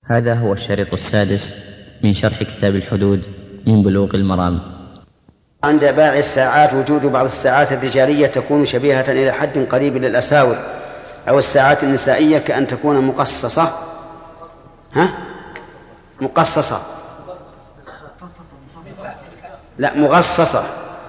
هذا هو الشريط السادس من شرح كتاب الحدود من بلوغ المرام. عند بائع الساعات وجود بعض الساعات الرجالية تكون شبيهة إلى حد قريب للأساور أو الساعات النسائية كأن تكون مقصصة مقصصة لا مغصصة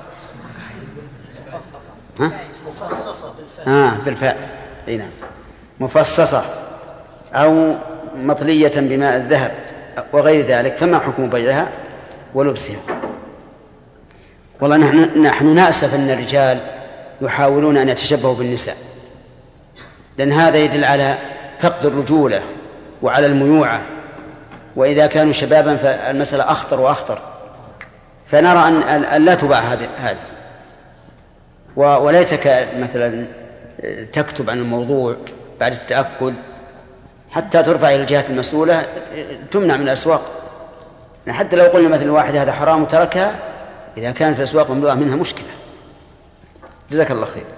بالفاء نعم مفصصة أو مطلية بماء الذهب وغير ذلك، فما حكم بيعها ولبسها؟ والله نحن نأسف أن الرجال يحاولون أن يتشبهوا بالنساء، لأن هذا يدل على فقد الرجولة وعلى الميوعة، وإذا كانوا شبابا فالمسألة أخطر وأخطر. فنرى أن لا تباع هذه وليتك مثلا تكتب عن الموضوع بعد التأكد حتى ترفع إلى الجهات المسؤولة تمنع من الأسواق. حتى لو قلنا مثل واحد هذا حرام وتركها، إذا كانت الأسواق مملوءة منها مشكلة. جزاك الله خير.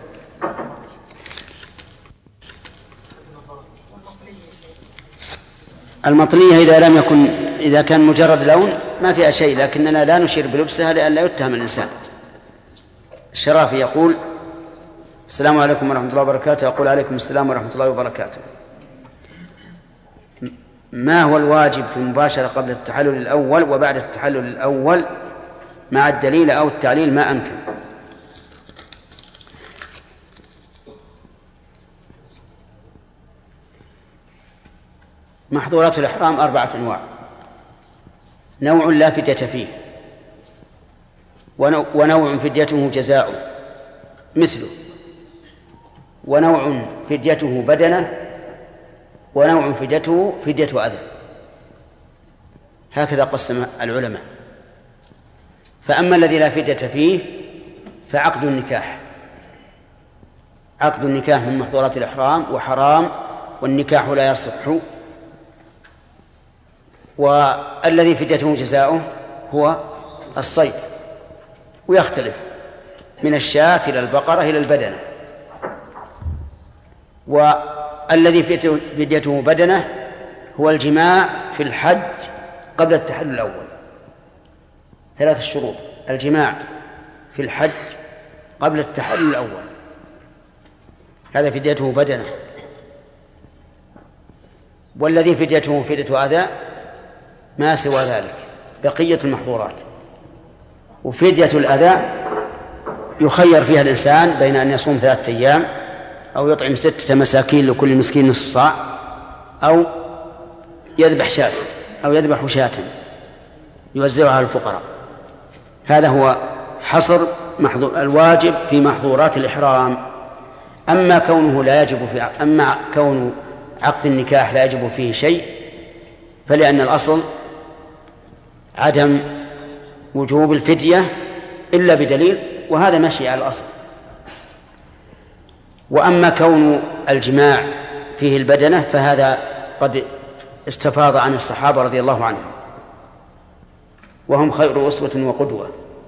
المطلية إذا كان مجرد لون ما فيها شيء، لكننا لا نشير بلبسها لأن لا يتهم الإنسان. الشرافي يقول: السلام عليكم ورحمة الله وبركاته. يقول: عليكم السلام ورحمة الله وبركاته. ما هو الواجب في المباشرة قبل التحلل الأول وبعد التحلل الأول مع الدليل أو التعليل ما أمكن؟ محظورات الإحرام 4 أنواع: نوع لا فدية فيه، ونوع فديته جزاء مثله، ونوع فديته بدنة، ونوع فديته فدية أذى. هكذا قسم العلماء. فأما الذي لا فدية فيه فعقد النكاح. عقد النكاح من محظورات الإحرام وحرام، والنكاح لا يصح. والذي فديته جزاؤه هو الصيد، ويختلف من الشاة إلى البقرة إلى البدنة. والذي فديته بدنة هو الجماع في الحج قبل التحلل الأول. 3 شروط: الجماع في الحج قبل التحلل الأول، هذا فديته بدنة. والذي فديته فدية أذى ما سوى ذلك بقية المحظورات. وفدية الأذى يخير فيها الإنسان بين أن يصوم 3 أيام أو يطعم 6 مساكين لكل مسكين نصف صاع، أو يذبح شاة أو يذبح شاة يوزعها على الفقراء. هذا هو حصر الواجب في محظورات الإحرام. أما كون عقد النكاح لا يجب فيه شيء، فلأن الأصل عدم وجوب الفدية إلا بدليل، وهذا ماشي على الأصل. وأما كون الجماع فيه البدنة فهذا قد استفاض عن الصحابة رضي الله عنهم، وهم خير أسوة وقدوة.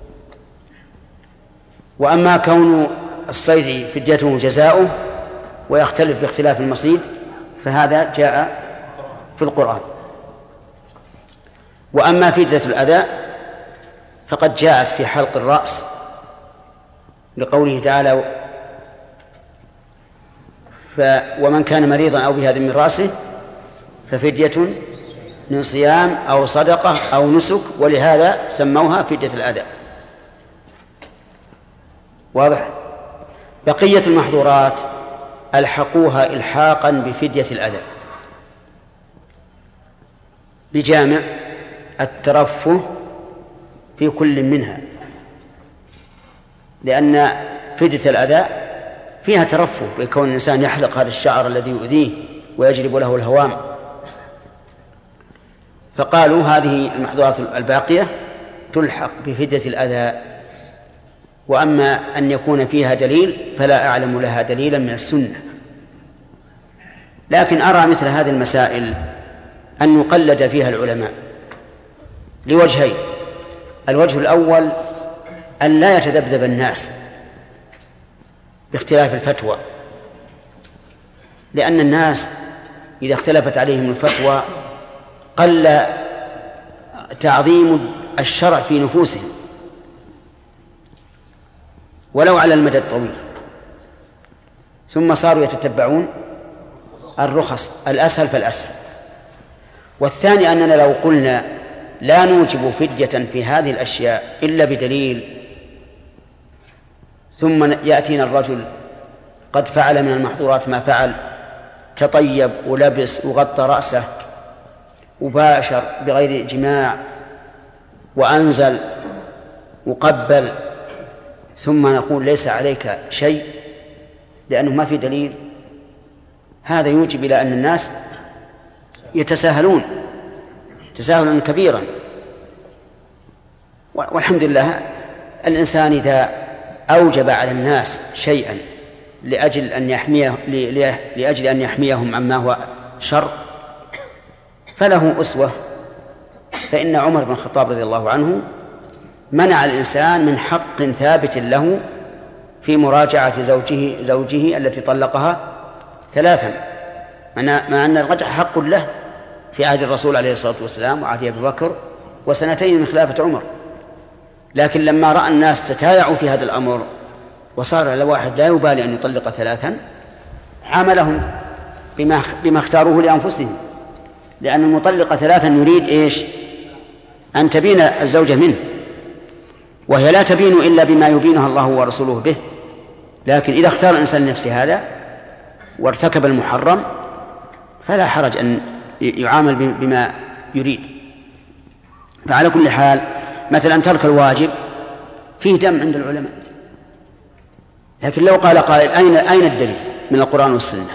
وأما كون الصيد فديته جزاؤه ويختلف باختلاف المصيد فهذا جاء في القرآن. وأما فدية الأذى فقد جاءت في حلق الرأس لقوله تعالى: ومن كان مريضا أو بهذا من رأسه ففدية من صيام أو صدقة أو نسك، ولهذا سموها فدية الأذى. واضح؟ بقية المحظورات ألحقوها إلحاقا بفدية الأذى بجامع الترفه في كل منها، لأن فدية الأذى فيها ترفه بكون الإنسان يحلق هذا الشعر الذي يؤذيه ويجلب له الهوام. فقالوا هذه المحظورات الباقية تلحق بفدية الأذى. وأما أن يكون فيها دليل فلا أعلم لها دليلا من السنة. لكن أرى مثل هذه المسائل أن يقلد فيها العلماء لوجهين: الوجه الأول أن لا يتذبذب الناس باختلاف الفتوى، لأن الناس إذا اختلفت عليهم الفتوى قل تعظيم الشرع في نفوسهم ولو على المدى الطويل، ثم صاروا يتتبعون الرخص الأسهل فالأسهل. والثاني أننا لو قلنا لا نوجب فدية في هذه الأشياء إلا بدليل، ثم يأتينا الرجل قد فعل من المحظورات ما فعل، تطيب ولبس وغطى رأسه وباشر بغير جماع وأنزل وقبل، ثم نقول ليس عليك شيء لأنه ما في دليل، هذا يوجب إلى أن الناس يتساهلون تساهلا كبيرا. والحمد لله الإنسان إذا أوجب على الناس شيئا لأجل أن يحميهم عما هو شر فله أسوة. فإن عمر بن الخطاب رضي الله عنه منع الإنسان من حق ثابت له في مراجعة زوجه التي طلقها 3، مع أن الرجع حق له في عهد الرسول عليه الصلاة والسلام وعهد أبي بكر وسنتين من خلافة عمر، لكن لما رأى الناس تتايعوا في هذا الأمر وصار الواحد لا يبالي أن يطلق 3 عاملهم بما اختاروه لأنفسهم، لأن المطلق 3 يريد إيش؟ أن تبين الزوجة منه، وهي لا تبين إلا بما يبينها الله ورسوله به. لكن إذا اختار الإنسان لنفسه هذا وارتكب المحرم فلا حرج أن يعامل بما يريد. فعلى كل حال مثلا ترك الواجب فيه دم عند العلماء، لكن لو قال قائل أين الدليل من القرآن والسنة؟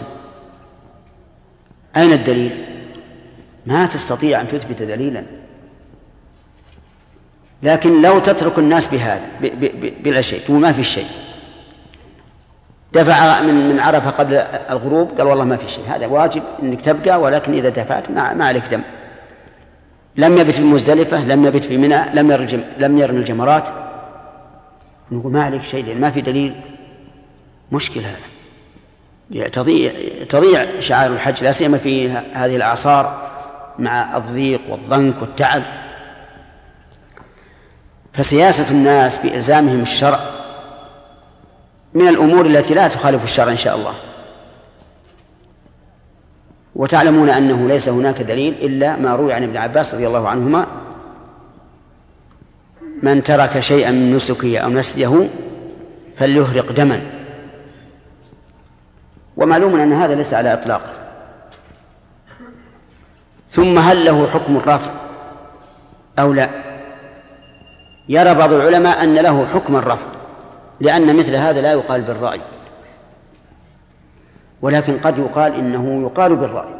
أين الدليل؟ ما تستطيع أن تثبت دليلا. لكن لو تترك الناس بهذا بلا شيء تقول ما في شيء، دفع من عرفة قبل الغروب قال والله ما في شيء، هذا واجب أنك تبقى، ولكن إذا دفعت ما عليك دم. لم يبت في مزدلفة، لم يبت في منى، لم يرمي الجمرات، نقول ما عليك شيء لأن ما في دليل. مشكلة هذا، تضيع شعائر الحج لا سيما في هذه الأعصار مع الضيق والضنك والتعب. فسياسة الناس بإلزامهم الشرع من الأمور التي لا تخالف الشرع إن شاء الله. وتعلمون أنه ليس هناك دليل إلا ما روي عن ابن عباس رضي الله عنهما: من ترك شيئا من نسكه أو نسيه فليهرق دما. ومعلوم أن هذا ليس على إطلاقه. ثم هل له حكم الرفع أو لا؟ يرى بعض العلماء أن له حكم الرفع، لأن مثل هذا لا يقال بالرأي، ولكن قد يقال إنه يقال بالرأي.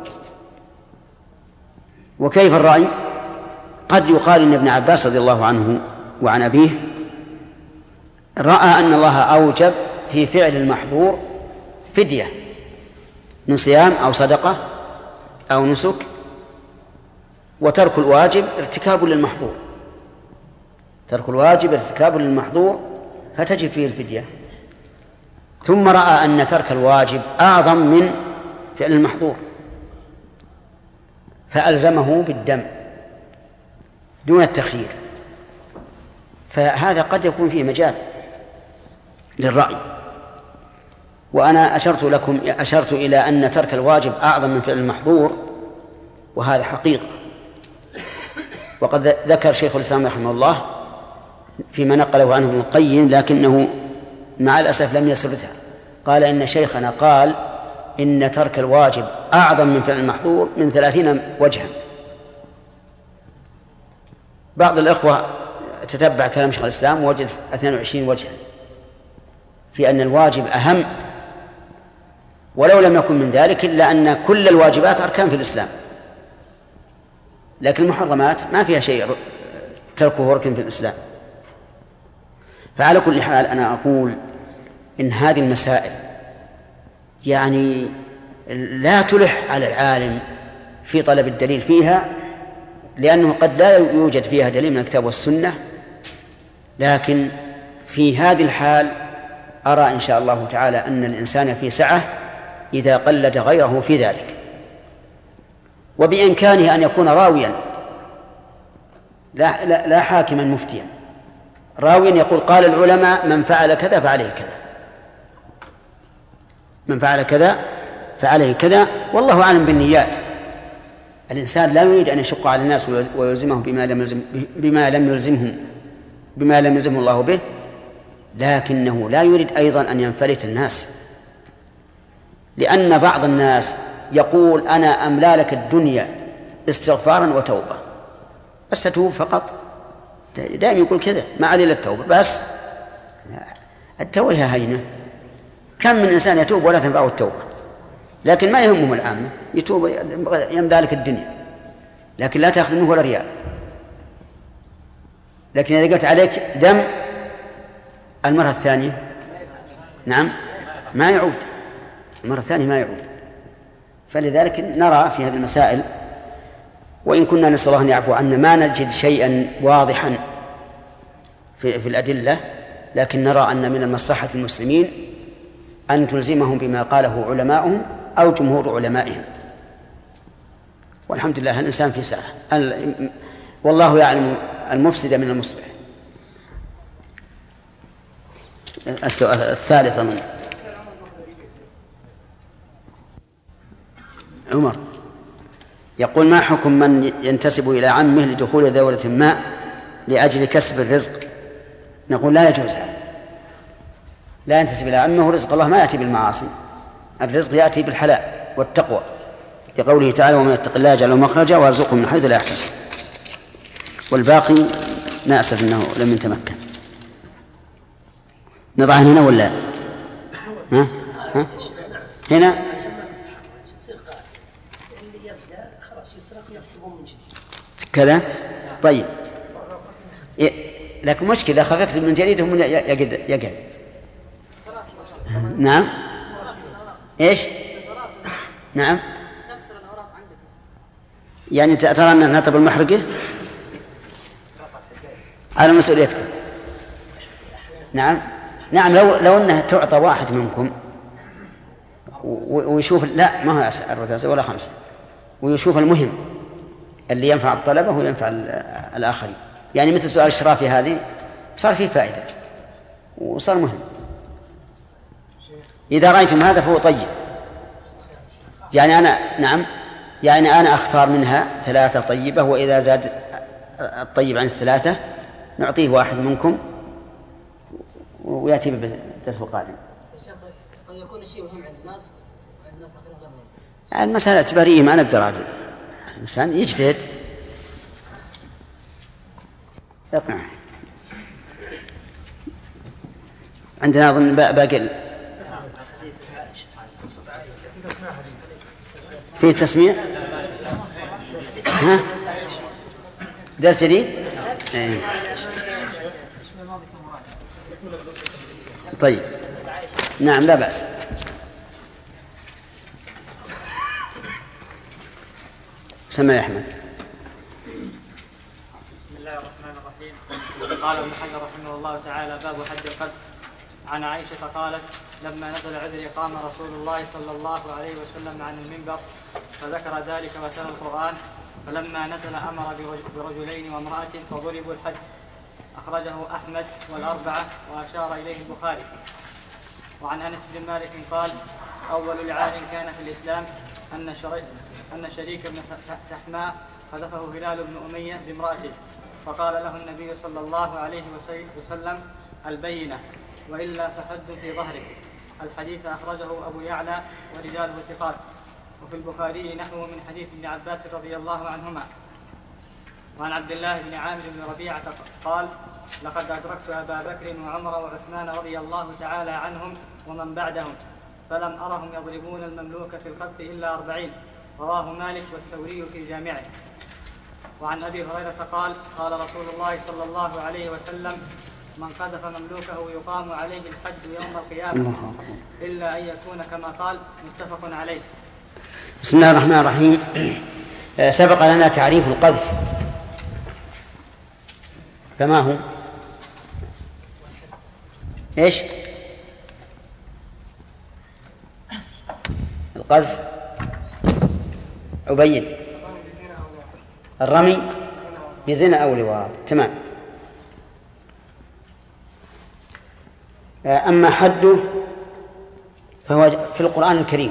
وكيف الرأي؟ قد يقال إن ابن عباس رضي الله عنه وعن أبيه رأى أن الله أوجب في فعل المحظور فدية من صيام أو صدقة أو نسك، وترك الواجب ارتكاب للمحظور، ترك الواجب ارتكاب للمحظور فتجب فيه الفدية. ثم رأى أن ترك الواجب أعظم من فعل المحظور فألزمه بالدم دون التخيير. فهذا قد يكون فيه مجال للرأي. وأنا أشرت إلى أن ترك الواجب أعظم من فعل المحظور، وهذا حقيقة. وقد ذكر شيخ الإسلام رحمه الله فيما نقله عنه ابن القيم، لكنه مع الأسف لم يسردها. قال إن شيخنا قال إن ترك الواجب أعظم من فعل المحظور من 30 وجها. بعض الإخوة تتبع كلام شيخ الإسلام ووجد 22 وجها في أن الواجب أهم، ولو لم يكن من ذلك إلا أن كل الواجبات أركان في الإسلام، لكن المحرمات ما فيها شيء تركه ركن في الإسلام. فعلى كل حال أنا أقول إن هذه المسائل يعني لا تلح على العالم في طلب الدليل فيها، لأنه قد لا يوجد فيها دليل من الكتاب والسنة. لكن في هذه الحال أرى إن شاء الله تعالى أن الإنسان في سعة إذا قلد غيره في ذلك. وبإمكانه أن يكون راويا لا حاكما مفتيا، راويا يقول قال العلماء من فعل كذا فعليه كذا، من فعل كذا فعليه كذا، والله أعلم بالنيات. الإنسان لا يريد أن يشق على الناس ويلزمهم بما لم يلزمه الله به، لكنه لا يريد أيضا أن ينفلت الناس، لأن بعض الناس يقول أنا أملا لك الدنيا استغفارا وتوبة، بس تتوب فقط، دائما يقول كذا ما عليه إلا التوبة بس. التوبة هي هينة، كم من إنسان يتوب ولا تنفعه التوبة، لكن ما يهمه العامة، يتوب يملا لك الدنيا لكن لا تأخذ منه ولا ريال. لكن إذا قلت عليك دم المرة الثانية نعم ما يعود، المرة الثانية ما يعود. فلذلك نرى في هذه المسائل، وإن كنا نسأل الله أن يعفو عنا ما نجد شيئا واضحا في الأدلة، لكن نرى أن من المصلحة المسلمين أن تلزمهم بما قاله علماؤهم أو جمهور علمائهم. والحمد لله الإنسان في ساعة، والله يعلم المفسد من المصلح. السؤال الثالث أظن عمر يقول ما حكم من ينتسب إلى عمه لدخول دولة ما لأجل كسب الرزق؟ نقول لا يجوز هذا، لا ينتسب إلى عمه، رزق الله ما يأتي بالمعاصي، الرزق يأتي بالحلال والتقوى، لقوله تعالى ومن يتق الله يجعل له مخرجا ويرزقه من حيث لا يحتسب. والباقي نأسف أنه لم يتمكن. نضعه هنا ولا ها؟ هنا كذا طيب. لكن مشكلة خفقت من جديد هم يقعد. نعم إيش نعم يعني ترى أن نطب المحرقة على مسؤوليتكم. نعم لو أنها تعطى واحد منكم ويشوف لا ما هو 4 ولا 5 ويشوف المهم اللي ينفع الطلبة وينفع الآخرين، يعني مثل سؤال الشرافي هذه صار فيه فائدة وصار مهم. إذا رأيتم هذا فهو طيب، يعني أنا أختار منها 3 طيبة، وإذا زاد الطيب عن 3 نعطيه واحد منكم ويأتي بالدرس القادم. قد يكون الشيء مهم عند الناس وعند الناس آخرين غير مهم. المسألة اعتبارية ما نقدر عليه، الإنسان يجتهد. عندنا أظن باقي في تسميع ها درس جديد طيب نعم لا بأس. سمع يا أحمد. بسم الله الرحمن الرحيم. قال ابن حجر رحمه الله تعالى باب حد القذف. عن عائشة قالت لما نزل عذري قام رسول الله صلى الله عليه وسلم عن المنبر فذكر ذلك وتلا القرآن، فلما نزل أمر برجلين وامرأة فضربوا الحد. أخرجه أحمد والأربعة وأشار إليه البخاري. وعن أنس بن مالك قال أول لعان كان في الإسلام أن شريك بن سحماء قذفه هلال بن أمية بامرأته، فقال له النبي صلى الله عليه وسلم البينة وإلا فحد في ظهرك. الحديث أخرجه أبو يعلى ورجاله ثقات. وفي البخاري نحوه من حديث ابن عباس رضي الله عنهما. وعن عبد الله بن عامر بن ربيعة قال لقد أدركت أبا بكر وعمر وعثمان رضي الله تعالى عنهم ومن بعدهم فلم أرهم يضربون المملوك في القذف إلا 40. رواه مالك والثوري في جامعه. وعن أبي هريرة قال قال رسول الله صلى الله عليه وسلم من قذف مملوكه يقام عليه الحد يوم القيامة إلا أن يكون كما قال. متفق عليه. بسم الله الرحمن الرحيم. سبق لنا تعريف القذف، فما هو؟ إيش القذف؟ عبيد الرمي بزنا أو لواط. تمام. أما حده فهو في القرآن الكريم: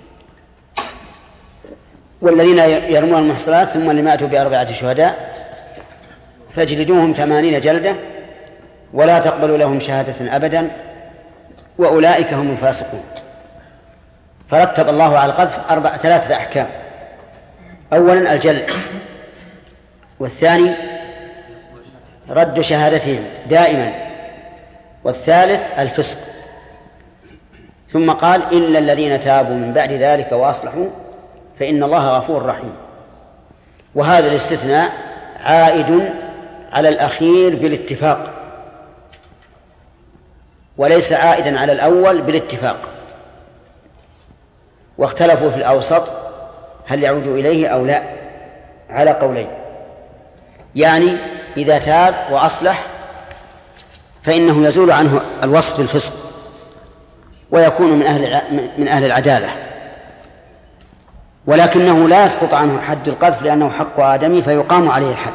والذين يرمون المحصنات ثم لم يأتوا ب4 شهداء فاجلدوهم 80 جلدة ولا تقبلوا لهم شهادة أبدا وأولئك هم الفاسقون. فرتب الله على القذف 3 أحكام: أولا الجلد، والثاني رد شهادتهم دائما، والثالث الفسق. ثم قال: إلا الذين تابوا من بعد ذلك وأصلحوا فإن الله غفور رحيم. وهذا الاستثناء عائد على الأخير بالاتفاق، وليس عائدا على الأول بالاتفاق. واختلفوا في الأوسط هل يعود إليه أو لا، على قولين: يعني إذا تاب وأصلح فإنه يزول عنه الوصف بالفسق ويكون من أهل العدالة، ولكنه لا يسقط عنه حد القذف لأنه حق آدمي فيقام عليه الحد.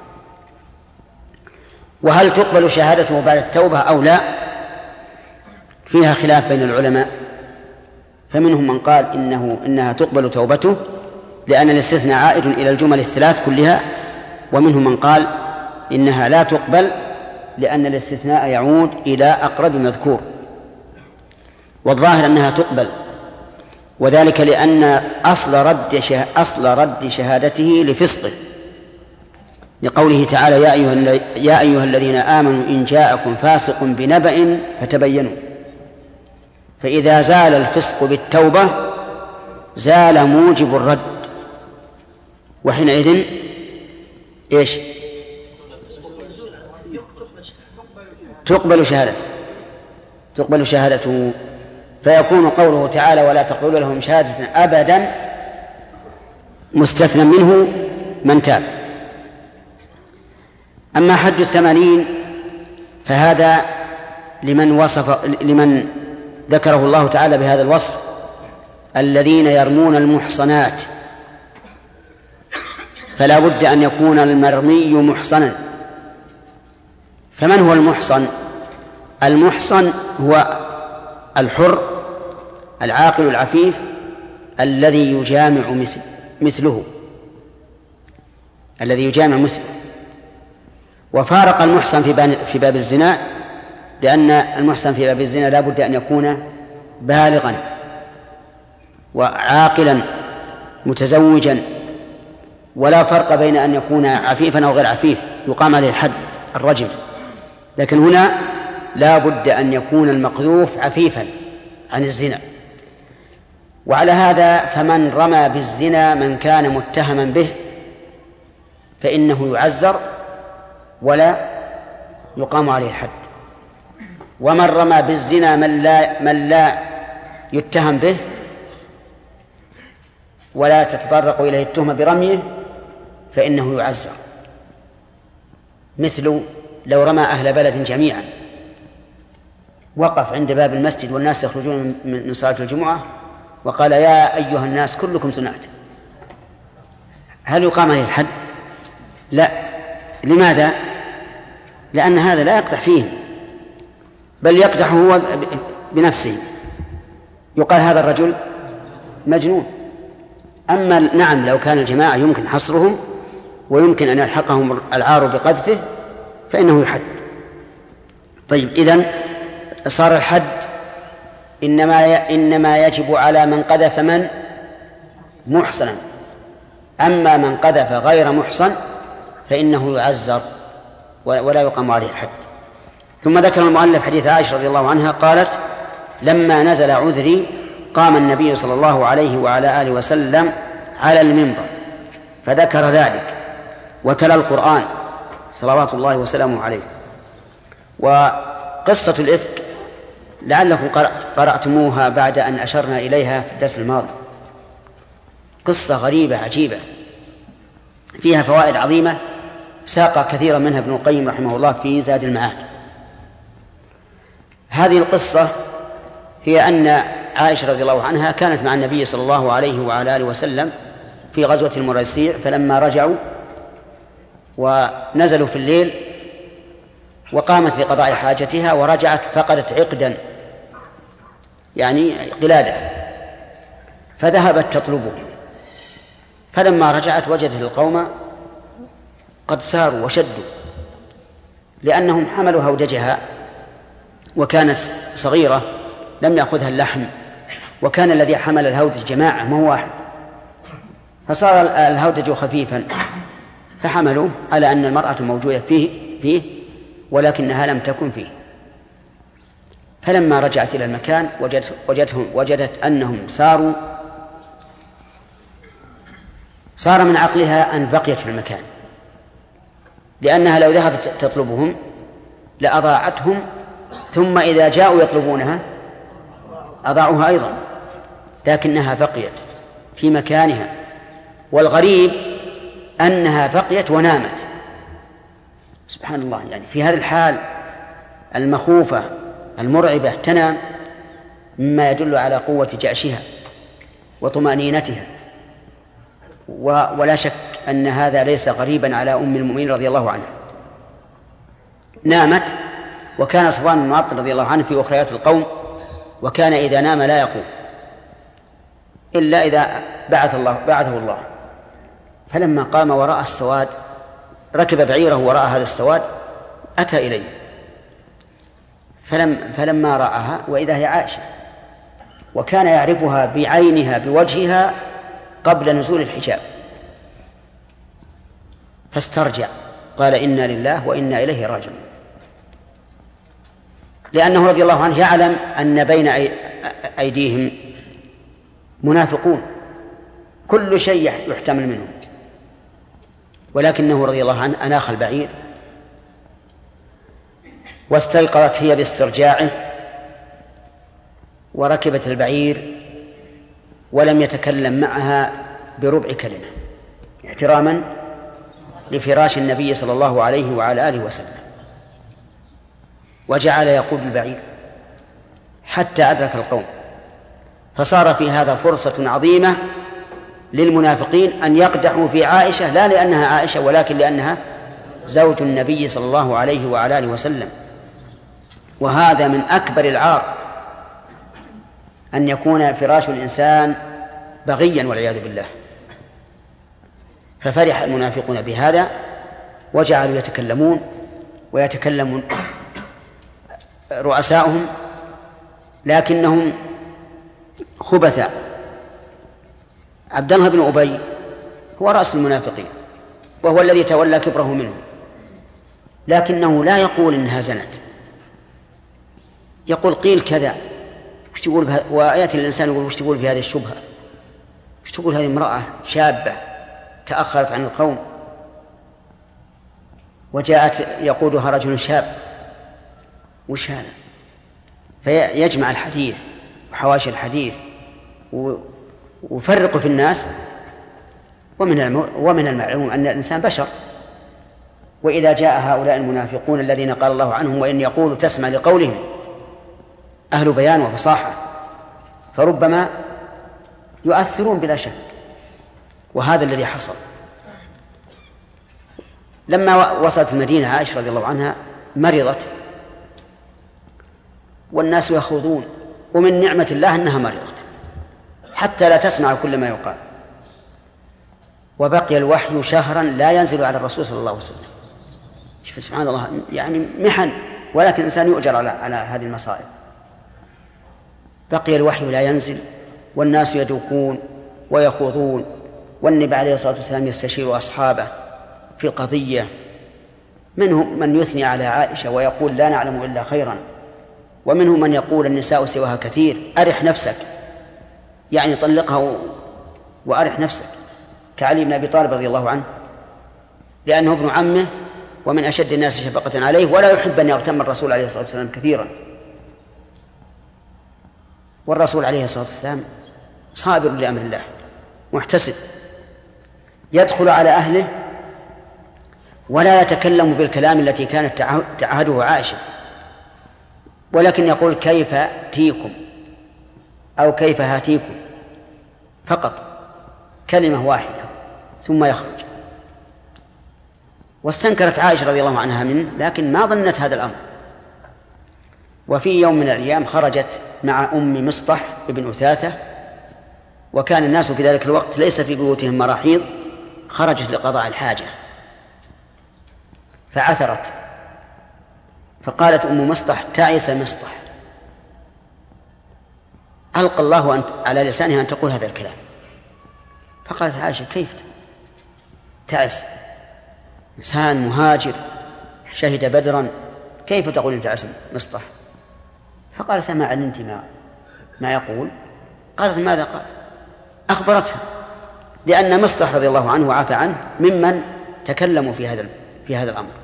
وهل تقبل شهادته بعد التوبة أو لا فيها خلاف بين العلماء، فمنهم من قال إنها تقبل توبته لأن الاستثناء عائد إلى الجمل الثلاث كلها، ومنهم من قال إنها لا تقبل لأن الاستثناء يعود إلى أقرب مذكور. والظاهر أنها تقبل، وذلك لأن أصل رد شهادته لفسقه، لقوله تعالى: يا أيها الذين آمنوا إن جاءكم فاسق بنبأ فتبينوا. فإذا زال الفسق بالتوبة زال موجب الرد، وحينئذ إيش؟ تقبل شهادته، فيكون قوله تعالى: ولا تقبلوا لهم شهادة أبدا مستثنى منه من تاب. أما حد 80 فهذا لمن ذكره الله تعالى بهذا الوصف: الذين يرمون المحصنات، فلا بد أن يكون المرمي محصنا. فمن هو المحصن؟ المحصن هو الحر العاقل العفيف الذي يجامع مثله. وفارق المحصن في باب الزنا، لأن المحصن في باب الزنا لا بد أن يكون بالغا وعاقلا متزوجا، ولا فرق بين أن يكون عفيفا أو غير عفيف يقام عليه حد الرجم. لكن هنا لا بد أن يكون المقذوف عفيفا عن الزنا. وعلى هذا فمن رمى بالزنا من كان متهما به فإنه يعزر ولا يقام عليه الحد، ومن رمى بالزنا من لا يتهم به ولا تتطرق إليه التهمة برميه فإنه يعزر. مثل لو رمى أهل بلد جميعا، وقف عند باب المسجد والناس يخرجون من صلاة الجمعة وقال: يا أيها الناس كلكم زنات، هل يقام عليه الحد؟ لا. لماذا؟ لأن هذا لا يقدح فيه، بل يقدح هو بنفسه، يقال هذا الرجل مجنون. أما نعم لو كان الجماعة يمكن حصرهم ويمكن أن يلحقهم العار بقذفه فإنه يحد. طيب، إذن صار الحد إنما يجب على من قذف من محصنا، أما من قذف غير محصن فإنه يعزر ولا يقام عليه الحد. ثم ذكر المؤلف حديث عائشة رضي الله عنها قالت: لما نزل عذري قام النبي صلى الله عليه وعلى آله وسلم على المنبر فذكر ذلك وتلا القرآن صلوات الله وسلامه عليه. وقصة الإفك لعلكم قرأتموها بعد أن أشرنا إليها في الدرس الماضي. قصة غريبة عجيبة فيها فوائد عظيمة ساق كثيرا منها ابن القيم رحمه الله في زاد المعاد. هذه القصة هي أن عائشة رضي الله عنها كانت مع النبي صلى الله عليه وعلى آله وسلم في غزوة المريسيع، فلما رجعوا ونزلوا في الليل، وقامت لقضاء حاجتها ورجعت فقدت عقدا يعني قلادة، فذهبت تطلبه، فلما رجعت وجدت القوم قد ساروا وشدوا، لأنهم حملوا هودجها وكانت صغيرة لم يأخذها اللحم، وكان الذي حمل الهودج جماعة ما هو واحد، فصار الهودج خفيفا، فحملوه على أن المرأة موجودة فيه ولكنها لم تكن فيه. فلما رجعت إلى المكان وجدت أنهم صار من عقلها أن بقيت في المكان، لأنها لو ذهبت تطلبهم لأضاعتهم، ثم إذا جاءوا يطلبونها أضاعوها أيضا، لكنها بقيت في مكانها. والغريب أنها بقيت ونامت، سبحان الله، يعني في هذه الحال المخوفة المرعبة تنام، مما يدل على قوة جأشها وطمأنينتها. ولا شك أن هذا ليس غريبا على أم المؤمنين رضي الله عنها. نامت، وكان صفوان بن معطل رضي الله عنه في أخريات القوم، وكان إذا نام لا يقوم إلا إذا بعثه الله. فلما قام وراء السواد، ركب بعيره وراء هذا السواد، أتى إليه، فلما رآها وإذا هي عائشة، وكان يعرفها بعينها بوجهها قبل نزول الحجاب، فاسترجع قال إنا لله وإنا إليه راجعون، لأنه رضي الله عنه يعلم أن بين أيديهم منافقون كل شيء يحتمل منهم، ولكنه رضي الله عنه أناخ البعير، واستيقظت هي باسترجاعه، وركبت البعير ولم يتكلم معها بربع كلمة احتراما لفراش النبي صلى الله عليه وعلى آله وسلم، وجعل يقود البعير حتى أدرك القوم. فصار في هذا فرصة عظيمة للمنافقين أن يقدحوا في عائشة، لا لأنها عائشة ولكن لأنها زوج النبي صلى الله عليه وعلى آله وسلم. وهذا من أكبر العار، أن يكون فراش الإنسان بغيا والعياذ بالله. ففرح المنافقون بهذا وجعلوا يتكلمون رؤساؤهم، لكنهم خبثاء. عبد الله بن أبي هو رأس المنافقين، وهو الذي تولى كبره منهم، لكنه لا يقول إنها زنت، يقول قيل كذا، وش تقول ويأتي الإنسان يقول وش تقول في هذه الشبهة، وش تقول هذه امرأة شابة تأخرت عن القوم وجاءت يقودها رجل شاب، وش هذا؟ فيجمع الحديث وحواشي الحديث وفرق في الناس. ومن المعلوم أن الإنسان بشر، وإذا جاء هؤلاء المنافقون الذين قال الله عنهم وإن يقولوا تسمع لقولهم أهل بيان وفصاحة، فربما يؤثرون بلا شك، وهذا الذي حصل. لما وصلت المدينة عائشة رضي الله عنها مرضت، والناس يخوضون، ومن نعمة الله أنها مرضت حتى لا تسمع كل ما يقال. وبقي الوحي شهرا لا ينزل على الرسول صلى الله عليه وسلم. سبحان الله، يعني محن، ولكن الإنسان يؤجر على هذه المصائب. بقي الوحي لا ينزل، والناس يدوكون ويخوضون، والنبي عليه الصلاة والسلام يستشير أصحابه في قضية، منهم من يثني على عائشة ويقول لا نعلم إلا خيرا، ومنهم من يقول النساء سواها كثير، أرح نفسك، يعني طلقها وأرح نفسك، كعلي بن أبي طالب رضي الله عنه، لأنه ابن عمه ومن أشد الناس شفقة عليه، ولا يحب أن يغتم الرسول عليه الصلاة والسلام كثيرا. والرسول عليه الصلاة والسلام صابر لأمر الله محتسب، يدخل على أهله ولا يتكلم بالكلام التي كانت تعهده عائشة، ولكن يقول كيف تيكم أو كيف هاتيكم فقط، كلمة واحدة، ثم يخرج. واستنكرت عائشة رضي الله عنها منه، لكن ما ظنت هذا الأمر. وفي يوم من الأيام خرجت مع أم مصطح ابن أثاثة، وكان الناس في ذلك الوقت ليس في بيوتهم مراحيض، خرجت لقضاء الحاجة فعثرت، فقالت أم مصطح: تعس مصطح. ألقى الله على لسانها أن تقول هذا الكلام. فقالت عائشة: كيف تعس؟ إنسان مهاجر شهد بدرا، كيف تقول أن تعس مصطح؟ فقالت: ما علمت ما يقول. قالت: ماذا قال؟ أخبرتها، لأن مصطح رضي الله عنه وعافى عنه ممن تكلموا في هذا الأمر.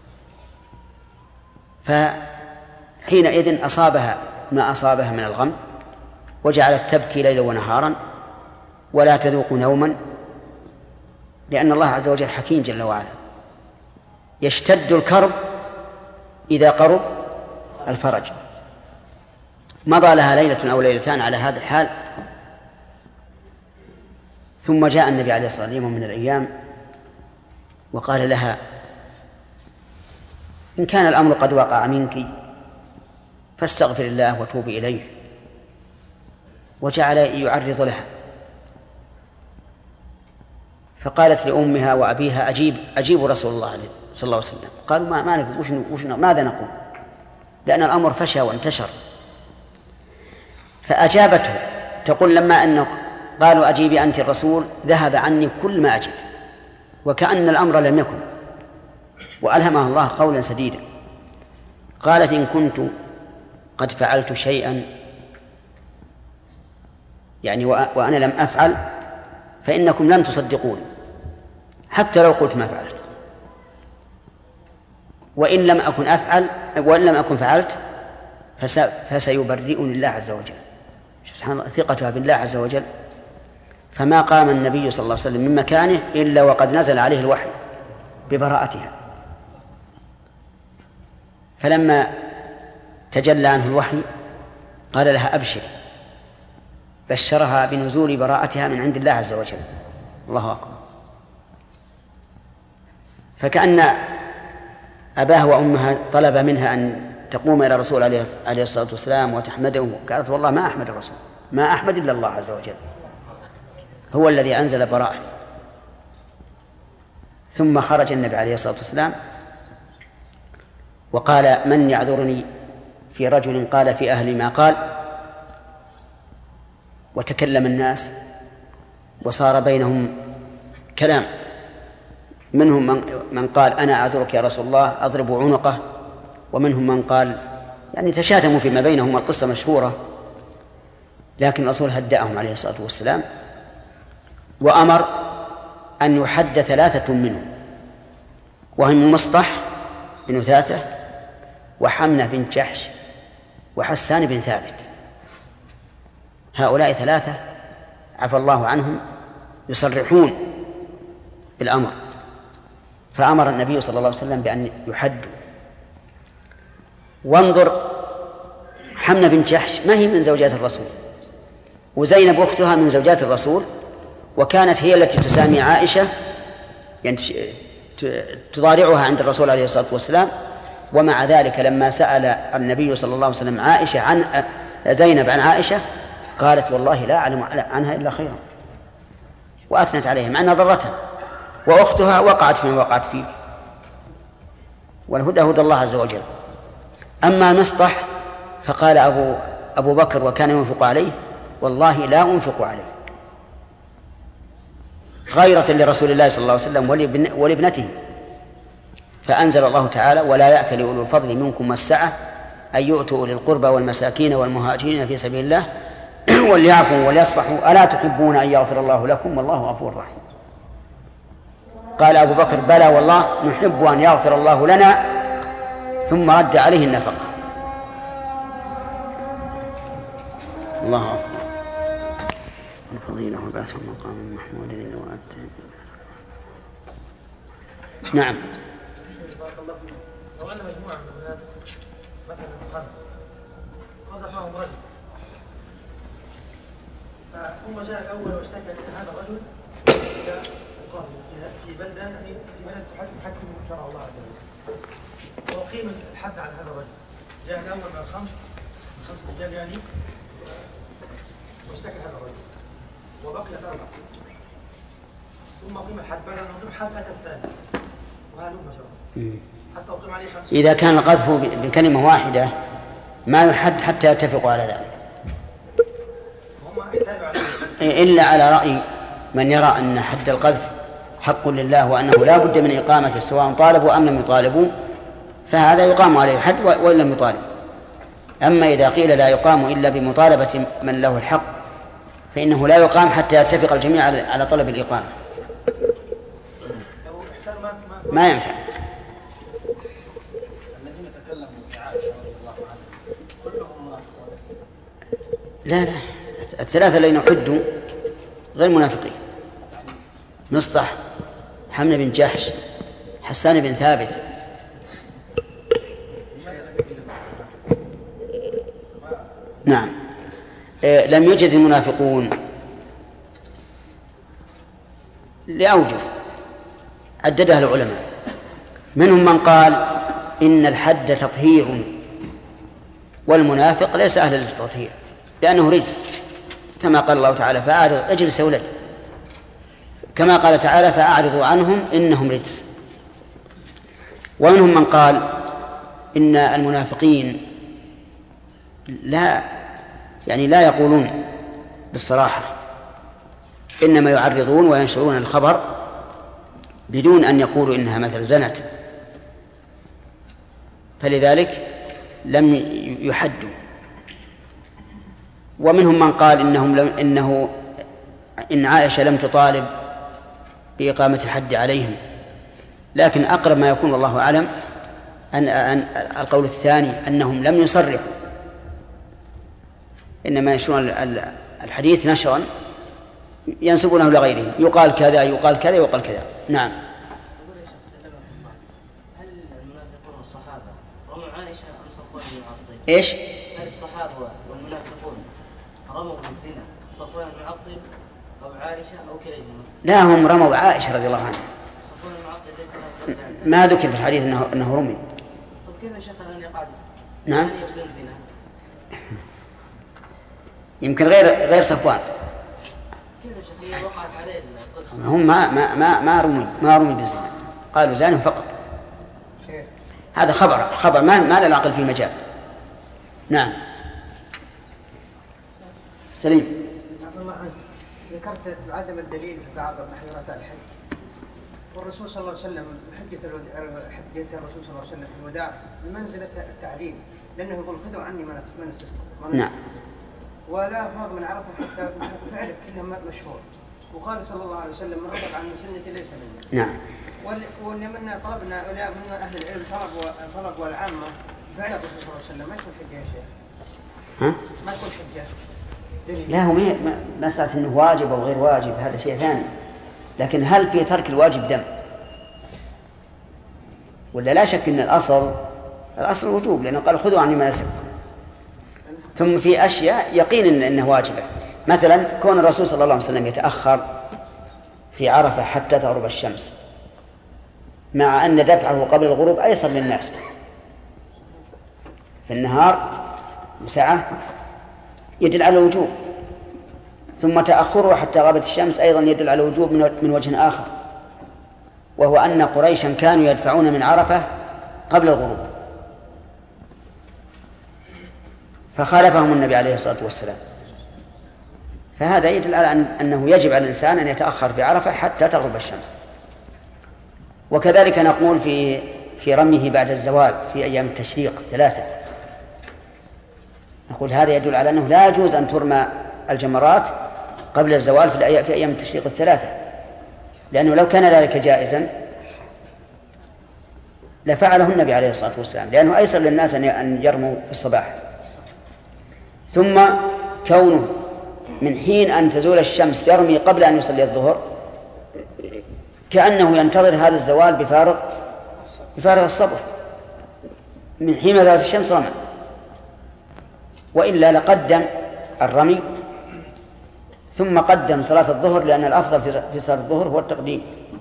فحينئذ أصابها ما أصابها من الغم، وجعلت تبكي ليلا ونهارا ولا تذوق نوما، لأن الله عز وجل حكيم جل وعلا، يشتد الكرب إذا قرب الفرج. مضى لها ليلة أو ليلتان على هذا الحال، ثم جاء النبي عليه الصلاة والسلام من الأيام وقال لها: إن كان الأمر قد وقع منك فاستغفر الله وتوبي إليه. وجعل يعرض لها، فقالت لأمها وأبيها: أجيب رسول الله صلى الله عليه وسلم. قالوا: ما نقول ماذا نقول، لأن الأمر فشى وانتشر. فأجابته تقول: لما أنه قالوا أجيبي أنت الرسول ذهب عني كل ما أجب، وكأن الأمر لم يكن، وألهمها الله قولا سديدا. قالت: إن كنت قد فعلت شيئا يعني وأنا لم أفعل فإنكم لن تصدقون حتى لو قلت ما فعلت، وإن لم أكن فعلت فسيبرئني الله عز وجل. سبحان الله، ثقتها بالله عز وجل. فما قام النبي صلى الله عليه وسلم من مكانه إلا وقد نزل عليه الوحي ببراءتها. فلما تجلى عنه الوحي قال لها: أبشر، بشرها بنزول براءتها من عند الله عز وجل. الله أكبر. فكأن أباها وأمها طلب منها أن تقوم إلى الرسول عليه الصلاة والسلام وتحمده، قالت: والله ما أحمد الرسول، ما أحمد إلا الله عز وجل، هو الذي أنزل براءتي. ثم خرج النبي عليه الصلاة والسلام وقال: من يعذرني في رجل قال في أهل ما قال؟ وتكلم الناس وصار بينهم كلام، منهم من قال: أنا أعذرك يا رسول الله أضرب عنقه، ومنهم من قال يعني تشاتموا فيما بينهم، القصة مشهورة. لكن الرسول هدأهم عليه الصلاة والسلام وأمر أن يحد 3 منهم، وهم مصطح بن ثاثة وحمنة بن جحش وحسان بن ثابت. هؤلاء 3 عفى الله عنهم يصرحون بالأمر، فأمر النبي صلى الله عليه وسلم بأن يحدوا. وانظر، حمنة بن جحش ما هي من زوجات الرسول، وزينب أختها من زوجات الرسول، وكانت هي التي تسامي عائشة يعني تضارعها عند الرسول عليه الصلاة والسلام. ومع ذلك لما سأل النبي صلى الله عليه وسلم عائشة عن زينب عن عائشة قالت: والله لا أعلم عنها إلا خيرا، وأثنت عليها مع أنها ضرتها، وأختها وقعت فيما وقعت فيه، والهدى هدى الله عز وجل. أما مصطح فقال أبو بكر وكان ينفق عليه: والله لا أنفق عليه، غيرة لرسول الله صلى الله عليه وسلم ولابنته. فأنزل الله تعالى: ولا يأتل أولو الفضل منكم والسعة أن يؤتوا أولي القربى والمساكين والمهاجرين في سبيل الله وليعفوا وليصفحوا ألا تحبون أن يغفر الله لكم والله غفور رحيم. قال أبو بكر: بلى والله نحب أن يغفر الله لنا، ثم رد عليه النفقة. الله أكبر. فضيله وبعثه مقام محمود إلا وأتى. نعم. لو أن مجموعة من الناس مثلا 5 قذفهم رجل، ثم جاء الأول واشتكى هذا الرجل إلى يقال في بلدة يعني في بلد تحكم شرع الله عز وجل، وأقيم الحد على هذا الرجل. جاء الأول من الخمس رجال يعني واشتكى هذا الرجل وبقيت 4، ثم أقيم الحد بعد أن أقيم حد أتى الثاني وهلم جرى حتى أقيم عليه 5. إذا كان القذف بكلمة واحدة ما يحد حتى يتفقوا على ذلك، إلا على رأي من يرى أن حد القذف حق لله وأنه لا بد من إقامته سواء طالبوا أم لم يطالبوا، فهذا يقام عليه الحد وإن لم يطالب. أما إذا قيل لا يقام إلا بمطالبة من له الحق فإنه لا يقام حتى يتفق الجميع على طلب الإقامة، ما ينفع. الذين تكلموا في عائشة رضي الله عنها كلهم منافقون؟ لا الثلاثة الذين حدوا غير منافقين: مصطح، حمل بن جحش، حسان بن ثابت. نعم. لم يوجد المنافقون لأوجه عددها العلماء، منهم من قال إن الحد تطهير والمنافق ليس أهلا للتطهير لأنه رجس، كما قال الله تعالى فأعرض اجلس أولاد، كما قال تعالى فأعرضوا عنهم إنهم رجس. ومنهم من قال إن المنافقين لا يقولون بالصراحة، إنما يعرضون وينشرون الخبر بدون أن يقولوا إنها مثل زنت، فلذلك لم يحدوا. ومنهم من قال إن عائشة لم تطالب بإقامة الحد عليهم، لكن أقرب ما يكون والله أعلم أن القول الثاني أنهم لم يصرحوا، إنما ينشرون الحديث نشرا ينسبونه لغيرهم، يقال كذا يقال كذا يقال كذا. نعم. هل المنافقون والصحابة رموا عائشة أم صفوان بن معطل؟ إيش؟ هل الصحابة والمنافقون رموا بالزنا صفوان بن معطل أو عائشة أو كليهما؟ لا، هم رموا عائشة رضي الله عنها. صفوان بن معطل ليس له قدر. ما ذكر في الحديث أنه رمي. طيب كيف يا شيخ أن يقع نعم. بدون زنا؟ يمكن غير صفوان. كيف يا شيخ هي وقعت عليه القصة؟ هم ما رمي بالزنا، قالوا زانوا فقط. هذا خبر ما له العقل في مجال. نعم. سليم. الله عنك، ذكرت عدم الدليل في بعض محظورات الحج، والرسول صلى الله عليه وسلم حجة الرسول صلى الله عليه وسلم في الوداع بمنزلة التعليم، لأنه يقول خذوا عني مناسككم. نعم. ولا فرض من عرفه حتى فعله كله مشهور، وقال صلى الله عليه وسلم من رغب عن سنتي ليس مني. نعم. ولمنا طلبنا من أهل العلم طلب والعامة فعل الرسول صلى الله عليه وسلم ما يكون حجة يا شيخ. ها؟ ما يكون حجة. لا، هو مسألة أنه واجب أو غير واجب هذا شيء ثاني، لكن هل في ترك الواجب دم؟ ولا لا شك أن الأصل وجوب، لأنه قال خذوا عني مناسككم. ثم في أشياء يقين أنه واجبة، مثلا كون الرسول صلى الله عليه وسلم يتأخر في عرفة حتى تغرب الشمس، مع أن دفعه قبل الغروب أيسر للناس، في النهار ساعة يدل على الوجوب، ثم تأخره حتى غابت الشمس أيضا يدل على الوجوب من وجه آخر، وهو أن قريشا كانوا يدفعون من عرفة قبل الغروب، فخالفهم النبي عليه الصلاة والسلام، فهذا يدل على أنه يجب على الإنسان أن يتأخر في عرفة حتى تغرب الشمس. وكذلك نقول في رميه بعد الزوال في أيام التشريق 3، نقول هذا يدل على أنه لا يجوز أن ترمى الجمرات قبل الزوال في أيام التشريق 3، لأنه لو كان ذلك جائزا لفعله النبي عليه الصلاة والسلام، لأنه أيسر للناس أن يرموا في الصباح. ثم كونه من حين أن تزول الشمس يرمي قبل أن يصلي الظهر كأنه ينتظر هذا الزوال بفارغ الصبر، من حين زالت الشمس رمى، وإلا لقدم الرمي ثم قدم صلاة الظهر، لأن الأفضل في صلاة الظهر هو التقديم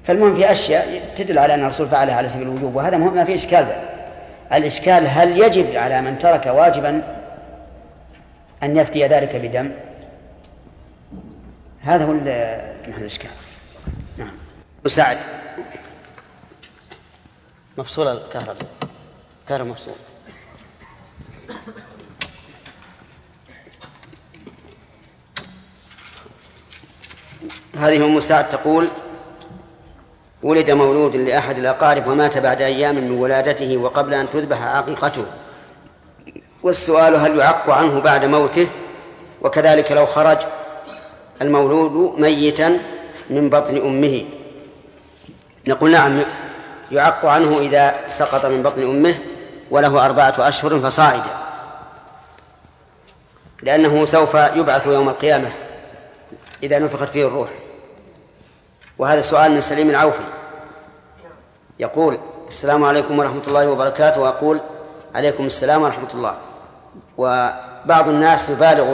فالمهم في أشياء تدل على أن الرسول فعلها على سبيل الوجوب، وهذا مهم، ما فيه إشكال. ذلك الإشكال هل يجب على من ترك واجبا أن يفتي ذلك بدم؟ هذا هو محل الإشكال. نعم. مساعد مفصول الكهرباء، كهرباء مفصول. هذه مساعد تقول: ولد مولود لأحد الأقارب ومات بعد أيام من ولادته وقبل أن تذبح عقيقته، والسؤال: هل يعق عنه بعد موته؟ وكذلك لو خرج المولود ميتا من بطن أمه. نقول: نعم، يعق عنه إذا سقط من بطن أمه وله 4 أشهر فصاعدا، لأنه سوف يبعث يوم القيامة إذا نفخت فيه الروح. وهذا سؤال من سليم العوفي يقول: السلام عليكم ورحمة الله وبركاته. وأقول: عليكم السلام ورحمة الله. وبعض الناس يبالغ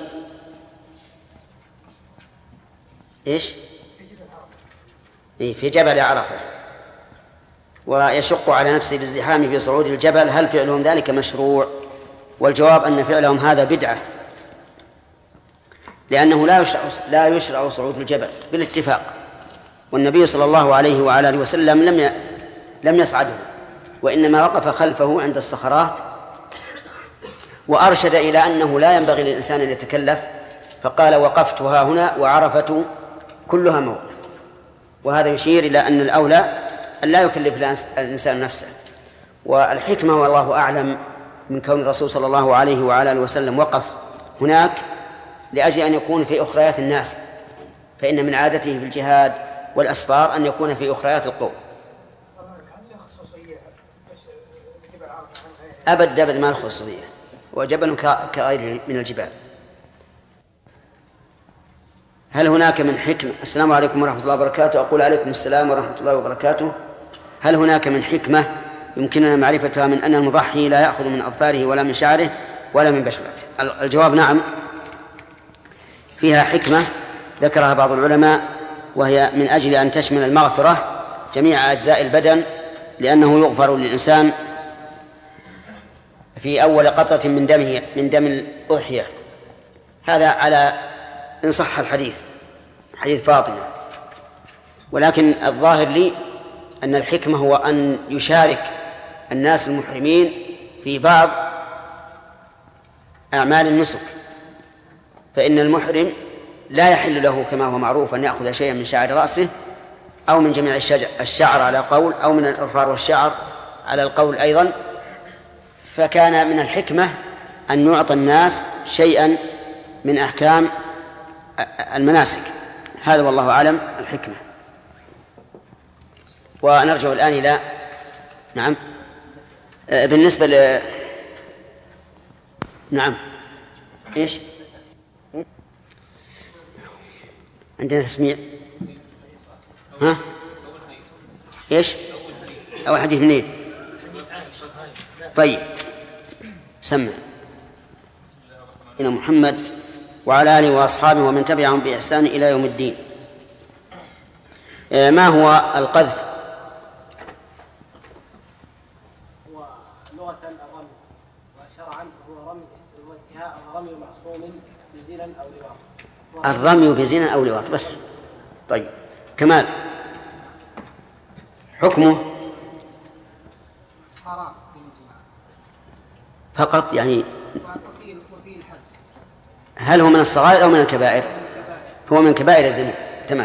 في جبل عرفة ويشق على نفسه بالزحام في صعود الجبل، هل فعلهم ذلك مشروع؟ والجواب أن فعلهم هذا بدعة، لأنه لا يشرع صعود الجبل بالاتفاق، والنبي صلى الله عليه وعلى آله وسلم لم يصعده، وإنما وقف خلفه عند الصخرات وأرشد إلى أنه لا ينبغي للإنسان أن يتكلف، فقال: وقفت ها هنا وعرفة كلها موقف. وهذا يشير إلى أن الأولى أن لا يكلف الإنسان نفسه. والحكمة والله أعلم من كون الرسول صلى الله عليه وعلى آله وسلم وقف هناك لأجل أن يكون في أخريات الناس، فإن من عادته في الجهاد والأسفار أن يكون في أخريات القوم. أبد ما له خصوصية، وجبل كغيره من الجبال. هل هناك من حكمة؟ السلام عليكم ورحمة الله وبركاته. أقول: عليكم السلام ورحمة الله وبركاته. هل هناك من حكمة يمكننا معرفتها من أن المضحي لا يأخذ من أظفاره ولا من شعره ولا من بشرته؟ الجواب: نعم، فيها حكمة ذكرها بعض العلماء، وهي من أجل أن تشمل المغفرة جميع أجزاء البدن، لأنه يغفر للإنسان في أول قطرة من دم الأضحية. هذا على إن صح الحديث، حديث فاطمة. ولكن الظاهر لي أن الحكمة هو أن يشارك الناس المحرمين في بعض أعمال النسك، فإن المحرم لا يحل له كما هو معروف أن يأخذ شيئا من شعر رأسه أو من جميع الشعر على قول، أو من الأظفار والشعر على القول أيضا. فكان من الحكمة أن يعطى الناس شيئا من أحكام المناسك. هذا والله أعلم الحكمة. ونرجع الآن إلى نعم بالنسبة نعم إيش عندنا تسميع؟ ها إيش أول حديث منين؟ طيب سمع. إلى محمد وعلى آله وأصحابه ومن تبعهم بإحسان إلى يوم الدين. ما هو القذف؟ هو لغة الرمي، وشرعا هو انتهاء رمي معصوم بزنا أو لواط. الرمي بزنا أو لواط بس. طيب كمال، حكمه حرام فقط يعني؟ هل هو من الصغائر أو من الكبائر؟ هو من كبائر الذنوب. تمام.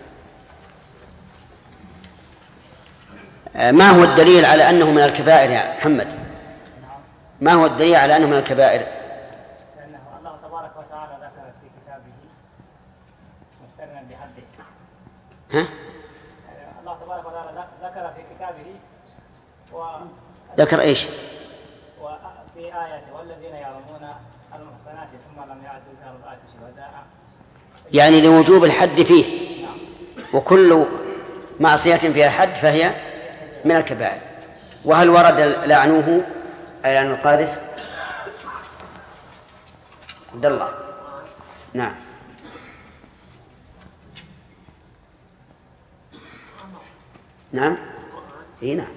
ما هو الدليل على أنه من الكبائر يا محمد؟ ما هو الدليل على أنه من الكبائر؟ لأنه الله تبارك وتعالى ذكر في كتابه مسترنا بحده. ها؟ الله تبارك وتعالى ذكر في كتابه ذكر إيش؟ وفي آياته: والذين يرمون المحصنات ثم لم يأتوا بأربعة شهداء، يعني لوجوب الحد فيه، وكل معصية فيها حد فهي من الكبائر. وهل ورد لعنوه أي لعن القاذف؟ عبد الله. نعم. نعم اي نعم.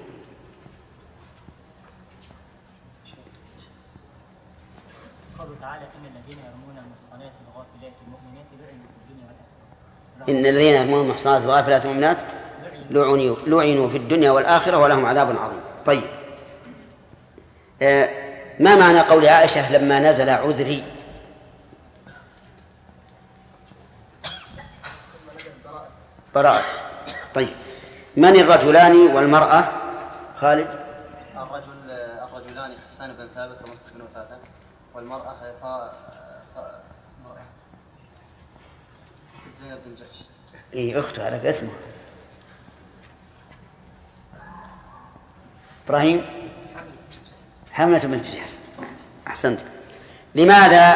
قوله تعالى إن الذين يرمون المحصنات الغافلات المؤمنات لعنوا في الدنيا والآخرة. إن الذين يرمون المحصنات الغافلات المؤمنات لعنوا في الدنيا والآخرة ولهم عذاب عظيم. طيب، ما معنى قول عائشة لما نزل عذري؟ براءة. طيب، من الرجلان والمرأة؟ خالد. الرجلان حسان بن ثابت ومصطفى بن وثاثة، والمرأة زينب بن جحش. إيه أخته على اسمه إبراهيم. حملة بن جحش. أحسنت. لماذا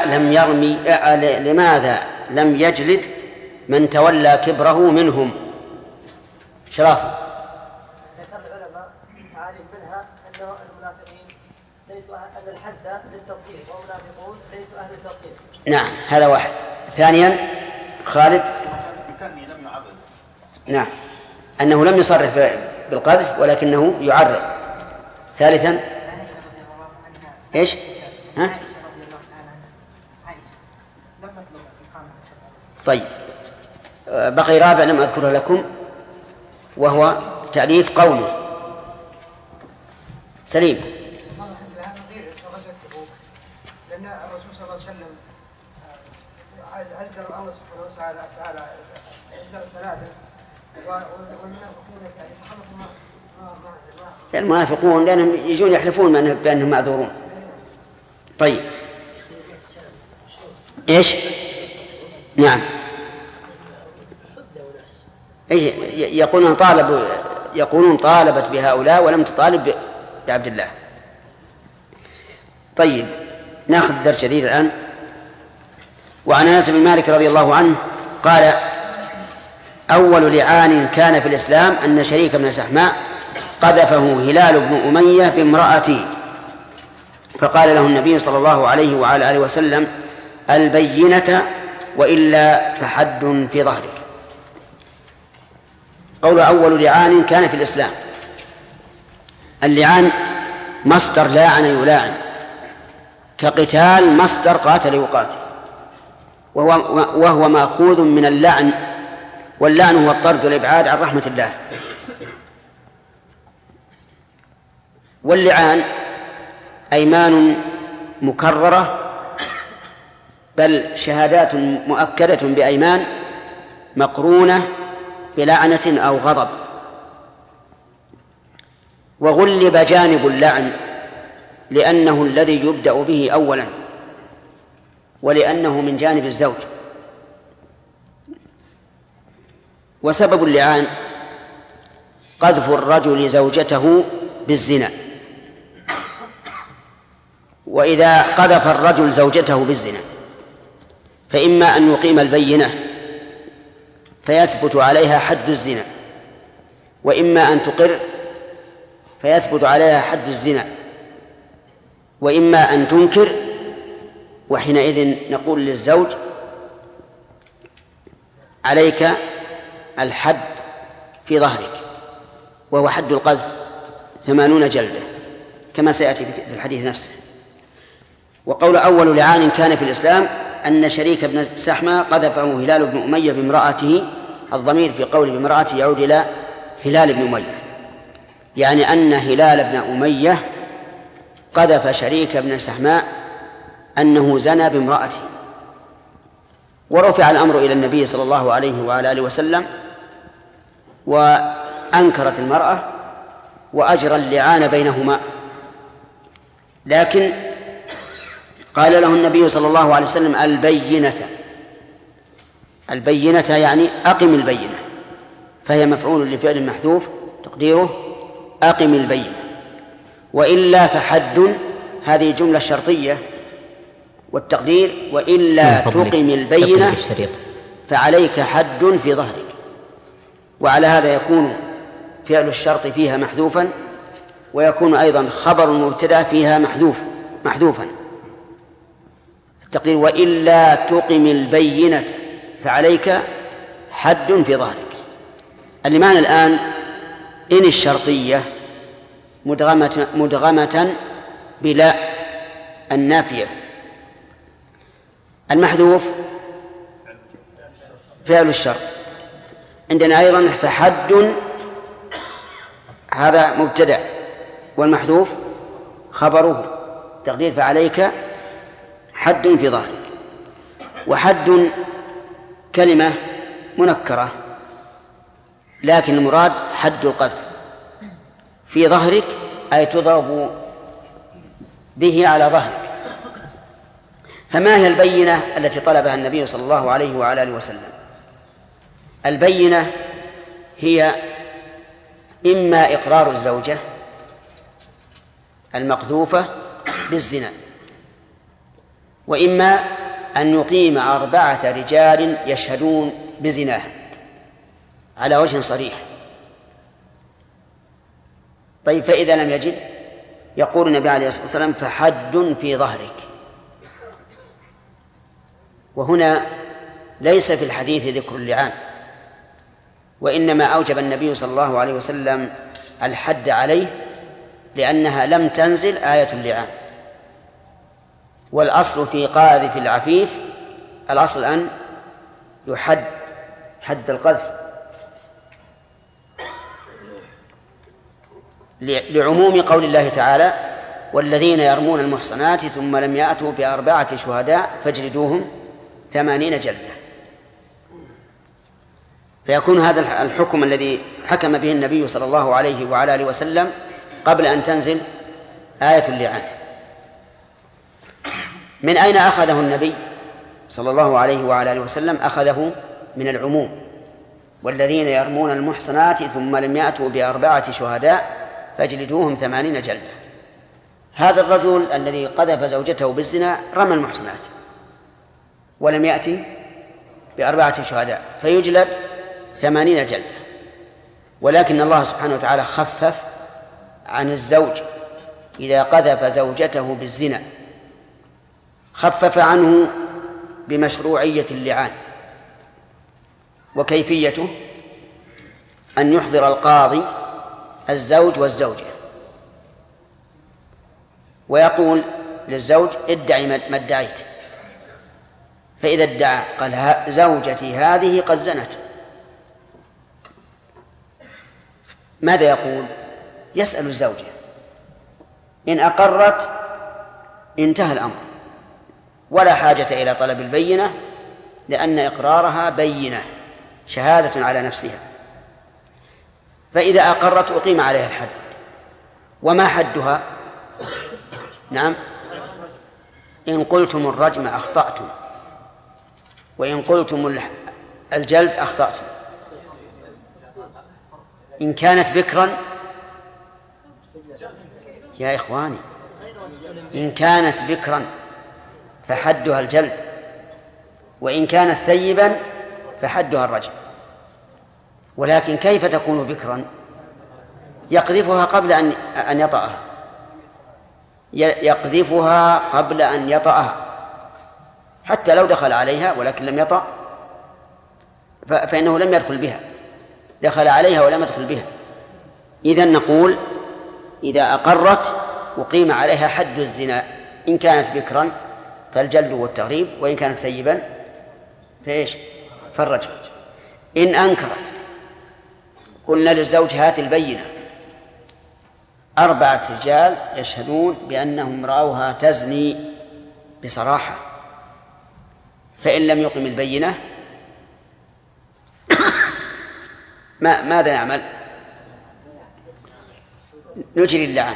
لم يجلد من تولى كبره منهم؟ شرافي. ذكر العلماء تعاليم منها أن المنافقين ليسوا أهل الحد للتطهير والمنافقون ليسوا أهل التطهير. نعم، هذا واحد. ثانيا خالد. لم يعرض. نعم، أنه لم يصرح بالقذف ولكنه يعرض. ثالثا إيش؟ ها؟ طيب، بقي رابع لم أذكره لكم وهو تأليف قومه. سليم. لأن الرسول صلى الله عليه وسلم عزل الله سبحانه وتعالى عزل الثلاثة والمنافقون يعني تخلفوا ما المنافقون لأنهم يجون يحلفون بأنهم معذورون. طيب، إيش؟ نعم، يقولون طالبت بهؤلاء ولم تطالب بعبد الله. طيب، ناخذ درس جديد الآن. وعن أنس بن مالك رضي الله عنه قال: أول لعان كان في الإسلام أن شريك بن سحماء قذفه هلال بن أمية بامرأته، فقال له النبي صلى الله عليه وعلى آله وسلم: البينة وإلا فحد في ظهرك. قول أول لعان كان في الإسلام. اللعان مصدر لاعن يلاعن، كقتال مصدر قاتل يقاتل، وهو مأخوذ من اللعن، واللعن هو الطرد والإبعاد عن رحمة الله. واللعان أيمان مكررة، بل شهادات مؤكدة بأيمان مقرونة بلعنة أو غضب. وغلب جانب اللعن لأنه الذي يبدأ به أولا، ولأنه من جانب الزوج. وسبب اللعان قذف الرجل زوجته بالزنا. وإذا قذف الرجل زوجته بالزنا فإما أن يقيم البينة فيثبت عليها حد الزنا، وإما أن تقر فيثبت عليها حد الزنا، وإما أن تنكر، وحينئذ نقول للزوج: عليك الحد في ظهرك، وهو حد القذف 80 جلدة كما سيأتي في الحديث نفسه. وقول أول لعان كان في الإسلام أن شريك بن سحمة قذفه هلال بن أمية بامرأته. الضمير في قول بامرأته يعود إلى هلال بن أمية، يعني أن هلال بن أمية قذف شريك بن سحماء أنه زنى بامرأته. ورفع الأمر إلى النبي صلى الله عليه وعلى آله وسلم، وأنكرت المرأة وأجرى اللعان بينهما. لكن قال له النبي صلى الله عليه وسلم: البينة يعني أقم البينة، فهي مفعول لفعل محذوف تقديره أقم البينة، وإلا فحد. هذه جملة شرطية، والتقدير وإلا تقم البينة فعليك حد في ظهرك. وعلى هذا يكون فعل الشرط فيها محذوفا، ويكون أيضا خبر المبتدأ فيها محذوفا. التقدير وإلا تقم البينة فعليك حد في ظهرك. اللي معنا الآن إن الشرطية مدغمة بلا النافية. المحذوف فعل الشرط. عندنا أيضا فحد، هذا مبتدأ، والمحذوف خبره، تقدير فعليك حد في ظهرك. وحد كلمة منكرة، لكن المراد حد القذف في ظهرك، أي تضرب به على ظهرك. فما هي البينة التي طلبها النبي صلى الله عليه وعلى آله وسلم؟ البينة هي إما إقرار الزوجة المقذوفة بالزنا، وإما أن يقيم 4 رجال يشهدون بزناها على وجه صريح. طيب، فإذا لم يجد، يقول النبي عليه الصلاة والسلام فحد في ظهرك. وهنا ليس في الحديث ذكر اللعان، وإنما أوجب النبي صلى الله عليه وسلم الحد عليه لأنها لم تنزل آية اللعان. والأصل في قاذف العفيف، الأصل أن يحد حد القذف، لعموم قول الله تعالى والذين يرمون المحصنات ثم لم يأتوا ب4 شهداء فاجلدوهم 80 جلدة. فيكون هذا الحكم الذي حكم به النبي صلى الله عليه وعلى آله وسلم قبل أن تنزل آية اللعان. من أين أخذه النبي صلى الله عليه وعلى آله وسلم؟ أخذه من العموم، والذين يرمون المحصنات ثم لم يأتوا ب4 شهداء فاجلدوهم 80 جلدة. هذا الرجل الذي قذف زوجته بالزنا رمى المحصنات ولم يأتي ب4 شهداء فيجلد 80 جلدة. ولكن الله سبحانه وتعالى خفف عن الزوج إذا قذف زوجته بالزنا، خفف عنه بمشروعية اللعان. وكيفيته أن يحضر القاضي الزوج والزوجة ويقول للزوج ادعي ما ادعيت، فإذا ادعى قال زوجتي هذه قد زنت، ماذا يقول؟ يسأل الزوجة، إن أقرت انتهى الأمر ولا حاجة إلى طلب البينة، لأن إقرارها بينة شهادة على نفسها. فإذا أقرت أقيم عليها الحد. وما حدها؟ نعم، إن قلتم الرجم أخطأتم، وإن قلتم الجلد أخطأتم. إن كانت بكرا يا إخواني، إن كانت بكرا فحدها الجلد، وإن كانت ثيبا فحدها الرجم. ولكن كيف تكون بكرا؟ يقذفها قبل أن يطأها، يقذفها قبل أن يطأها، حتى لو دخل عليها ولكن لم يطأ فإنه لم يدخل بها، دخل عليها ولم يدخل بها. إذن نقول إذا أقرت أقيم عليها حد الزنا، إن كانت بكرا فالجلد والتغريب، وإن كانت ثيبا فإيش؟ فالرجم. إن أنكرت قلنا للزوج هات البينة، 4 رجال يشهدون بأنهم رأوها تزني بصراحة. فإن لم يقم البينة ماذا نعمل؟ نجري اللعان،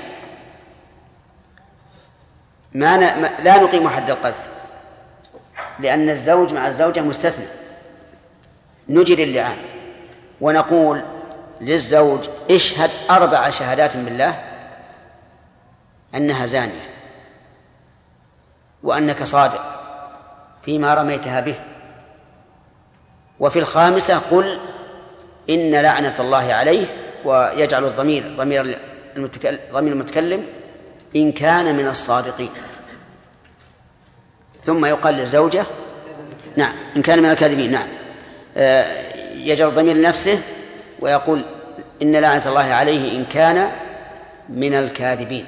لا نقيم حد القذف، لأن الزوج مع الزوجة مستثنى. نجري اللعان ونقول للزوج اشهد 4 شهادات بالله أنها زانية وأنك صادق فيما رميتها به، وفي الخامسة قل إن لعنة الله عليه، ويجعل الضمير ضمير المتكلم إن كان من الصادقين. ثم يقال للزوجة نعم إن كان من الكاذبين، نعم، يجعل الضمير لنفسه ويقول إن لعنة الله عليه إن كان من الكاذبين.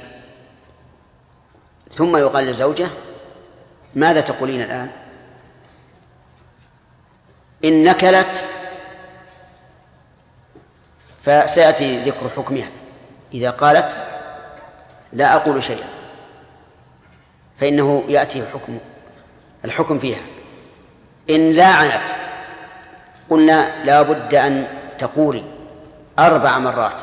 ثم يقال لزوجه: ماذا تقولين الآن؟ إن نكلت فسيأتي ذكر حكمها. إذا قالت: لا أقول شيئا، فإنه يأتي الحكم فيها. إن لاعنت قلنا لا بد أن تقولي 4 مرات: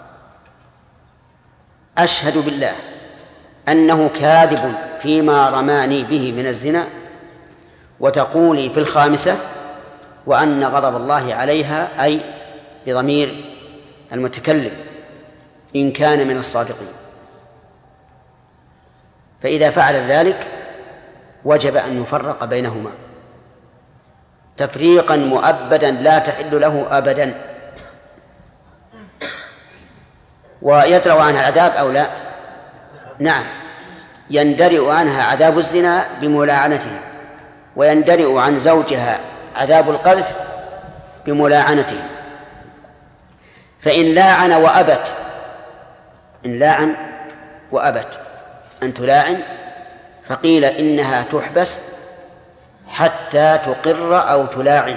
أشهد بالله أنه كاذب فيما رماني به من الزنا، وتقولي في 5: وأن غضب الله عليها، أي بضمير المتكلم، إن كان من الصادقين. فإذا فعل ذلك وجب أن يفرق بينهما تفريقا مؤبدا لا تحل له أبدا. ويدرأ عنها العذاب أو لا؟ نعم، يندرئ عنها عذاب الزنا بملاعنته، ويندرئ عن زوجها عذاب القذف بملاعنته. فإن لاعن وأبت، إن لاعن وأبت أن تلاعن، فقيل إنها تحبس حتى تقر أو تلاعن.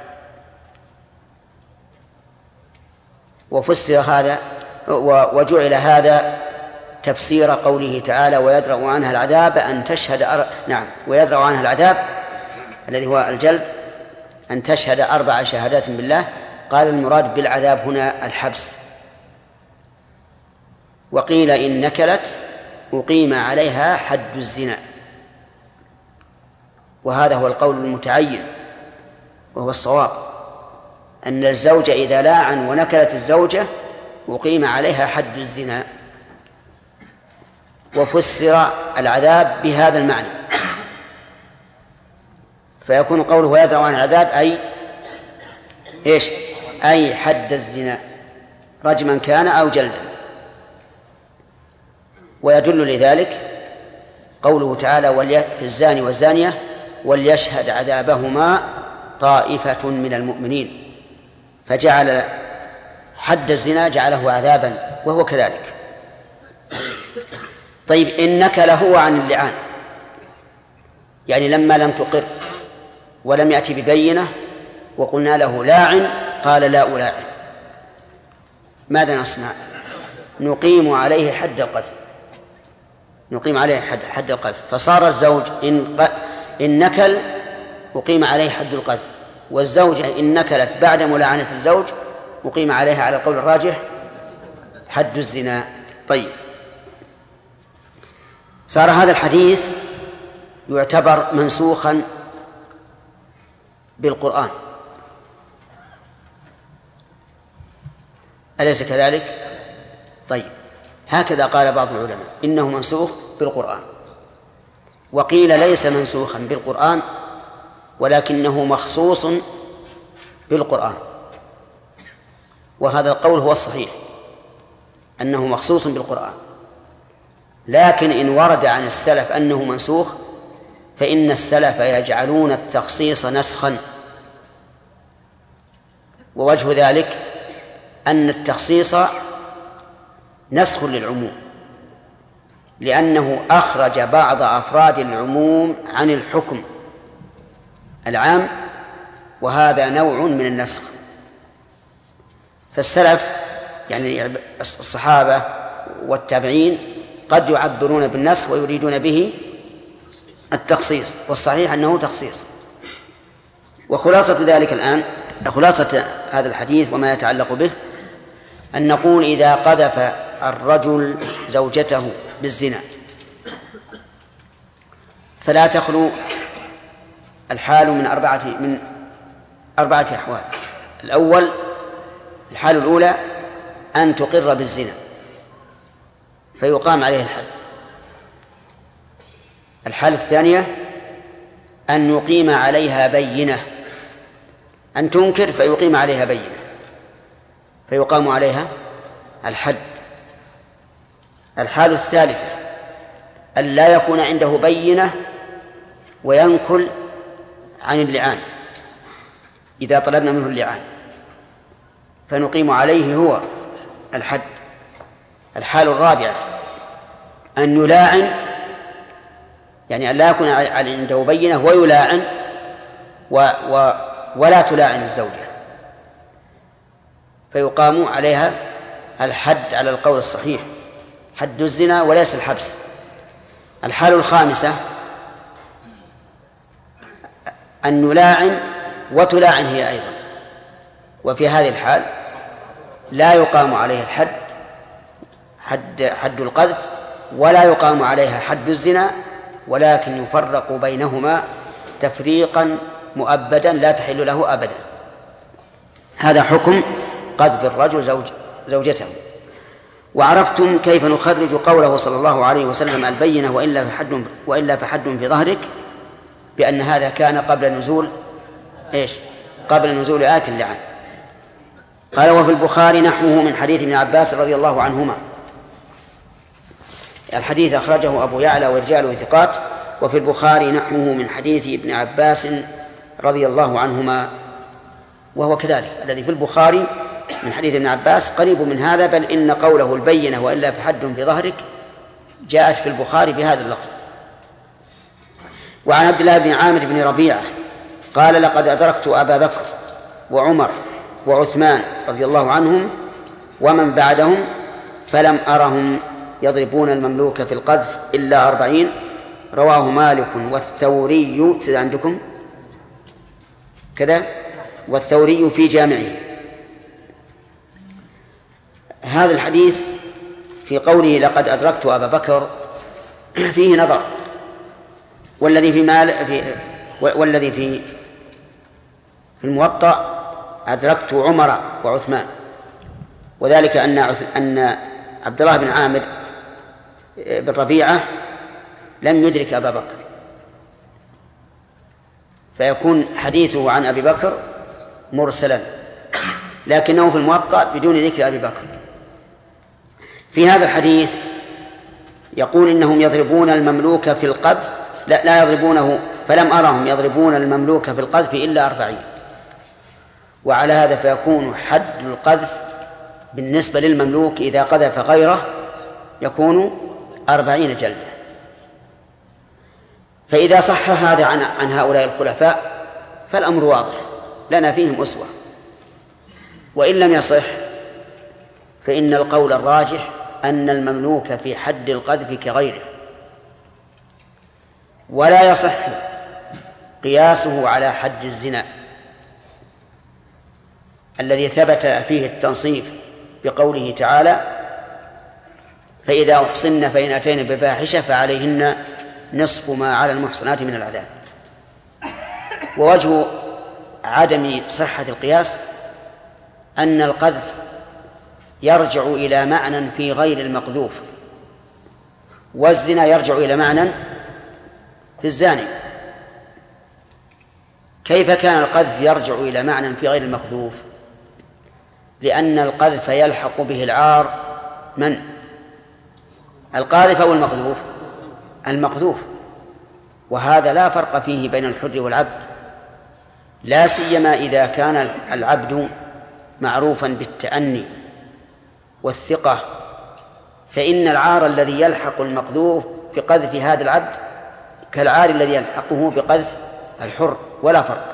وفسر هذا وجعل هذا تفسير قوله تعالى: ويدرأ عنها العذاب أن تشهد نعم، ويدرأ عنها العذاب الذي هو الجلد أن تشهد 4 شهادات بالله. قال المراد بالعذاب هنا الحبس. وقيل إن نكلت أقيم عليها حد الزنا، وهذا هو القول المتعين وهو الصواب، أن الزوج إذا لاعن ونكلت الزوجة أقيم عليها حد الزنا. وفسر العذاب بهذا المعنى، فيكون قوله ويدرأ عن العذاب أي حد الزنا، رجما كان أو جلدا. ويدل لذلك قوله تعالى: في الزاني والزانية وليشهد عذابهما طائفة من المؤمنين، فجعل حد الزنا جعله عذابا، وهو كذلك. طيب، إن نكل هو عن اللعان، يعني لما لم تقر ولم يأتي ببينة وقلنا له لاعن قال لا ألاعن، ماذا نصنع؟ نقيم عليه حد القذف، نقيم عليه حد القذف. فصار الزوج إن نكل أقيم عليه حد القذف، والزوجة إن نكلت بعد ملاعنة الزوج أقيم عليها على القول الراجح حد الزنا. طيب، صار هذا الحديث يعتبر منسوخا بالقرآن، أليس كذلك؟ طيب، هكذا قال بعض العلماء إنه منسوخ بالقرآن، وقيل ليس منسوخا بالقرآن ولكنه مخصوص بالقرآن، وهذا القول هو الصحيح أنه مخصوص بالقرآن. لكن إن ورد عن السلف أنه منسوخ فإن السلف يجعلون التخصيص نسخا، ووجه ذلك أن التخصيص نسخ للعموم، لأنه أخرج بعض أفراد العموم عن الحكم العام، وهذا نوع من النسخ. فالسلف يعني الصحابة والتابعين قد يعبرون بالنسخ ويريدون به التخصيص، والصحيح أنه تخصيص. وخلاصة ذلك الآن، خلاصة هذا الحديث وما يتعلق به، أن نقول إذا قذف الرجل زوجته بالزنا فلا تخلو الحال من أربعة أحوال. الحال الأولى أن تقر بالزنا فيقام عليه الحد. الحالة الثانية أن يقيم عليها بينة، أن تنكر فيقيم عليها بينة فيقام عليها الحد. الحالة الثالثة أن لا يكون عنده بينة وينكل عن اللعان إذا طلبنا منه اللعان، فنقيم عليه هو الحد. الحال الرابعة أن يلاعن، يعني أن لا يكون عنده بينة ويلاعن ولا تلاعن الزوجة، فيقام عليها الحد على القول الصحيح، حد الزنا وليس الحبس. الحال الخامسة أن يلاعن وتلاعن هي أيضا، وفي هذه الحال لا يقام عليها حد القذف ولا يقام عليها حد الزنا، ولكن يفرق بينهما تفريقا مؤبدا لا تحل له أبدا. هذا حكم قذف الرجل زوجته. وعرفتم كيف نخرج قوله صلى الله عليه وسلم البينة وإلا فحد في ظهرك، بأن هذا كان قبل نزول قبل نزول آية اللعن. قال وفي البخاري نحوه من حديث ابن عباس رضي الله عنهما. الحديث أخرجه أبو يعلى ورجاله ثقات. وفي البخاري نحوه من حديث ابن عباس رضي الله عنهما، وهو كذلك الذي في البخاري من حديث ابن عباس قريب من هذا، بل إن قوله البينة وإلا فحد في ظهرك جاءت في البخاري بهذا اللفظ. وعن عبد الله بن عامر بن ربيعة قال لقد أدركت أبا بكر وعمر وعثمان رضي الله عنهم ومن بعدهم فلم أرهم يضربون المملوك في القذف إلا 40. رواه مالك والثوري عندكم كذا، والثوري في جامعه. هذا الحديث في قوله لقد أدركت أبا بكر فيه نظر، والذي في الموطأ أدركت عمر وعثمان، وذلك أن عبد الله بن عامر بن ربيعة لم يدرك أبا بكر، فيكون حديثه عن أبي بكر مرسلا، لكنه في الموطأ بدون ذكر أبي بكر. في هذا الحديث يقول إنهم يضربون المملوك في القذف، لا يضربونه، فلم أرهم يضربون المملوك في القذف إلا 40. وعلى هذا فيكون حد القذف بالنسبة للمملوك إذا قذف غيره يكون 40 جلدة. فإذا صح هذا عن هؤلاء الخلفاء فالأمر واضح لنا فيهم أسوة، وإن لم يصح فإن القول الراجح أن المملوك في حد القذف كغيره، ولا يصح قياسه على حد الزنا الذي ثبت فيه التنصيف بقوله تعالى فإذا أحصن فإن أتين بفاحشة فعليهن نصف ما على المحصنات من العذاب. ووجه عدم صحة القياس أن القذف يرجع إلى معنى في غير المقذوف، والزنا يرجع إلى معنى في الزاني. كيف كان القذف يرجع إلى معنى في غير المقذوف؟ لأن القذف يلحق به العار من؟ القاذف أو المقذوف؟ المقذوف. وهذا لا فرق فيه بين الحر والعبد، لا سيما إذا كان العبد معروفا بالتأني والثقة، فإن العار الذي يلحق المقذوف بقذف هذا العبد كالعار الذي يلحقه بقذف الحر، ولا فرق.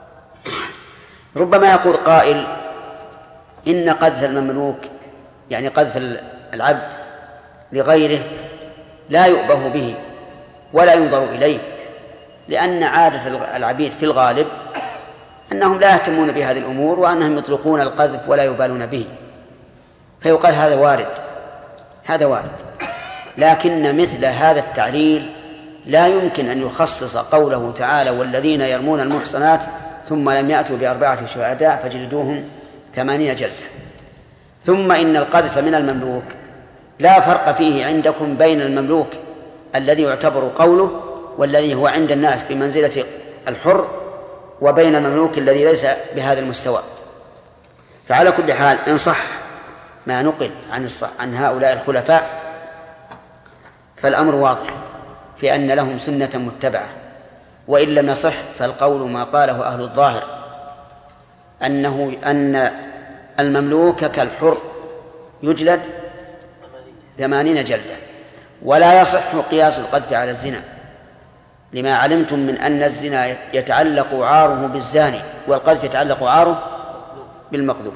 ربما يقول قائل إن قذف المملوك يعني قذف العبد لغيره لا يؤبه به ولا ينظر إليه، لأن عادة العبيد في الغالب أنهم لا يهتمون بهذه الأمور، وأنهم يطلقون القذف ولا يبالون به، فيقال هذا وارد. لكن مثل هذا التعليل لا يمكن أن يخصص قوله تعالى والذين يرمون المحصنات ثم لم يأتوا ب4 شهداء فجلدوهم 80 جلدة. ثم إن القذف من المملوك لا فرق فيه عندكم بين المملوك الذي يعتبر قوله والذي هو عند الناس بمنزلة الحر، وبين المملوك الذي ليس بهذا المستوى. فعلى كل حال إن صح ما نقل عن هؤلاء الخلفاء فالأمر واضح في أن لهم سنة متبعة، وإن لم يصح فالقول ما قاله أهل الظاهر أن المملوك كالحر يجلد 80 جلدة. ولا يصح قياس القذف على الزنا، لما علمتم من أن الزنا يتعلق عاره بالزاني والقذف يتعلق عاره بالمقذوف.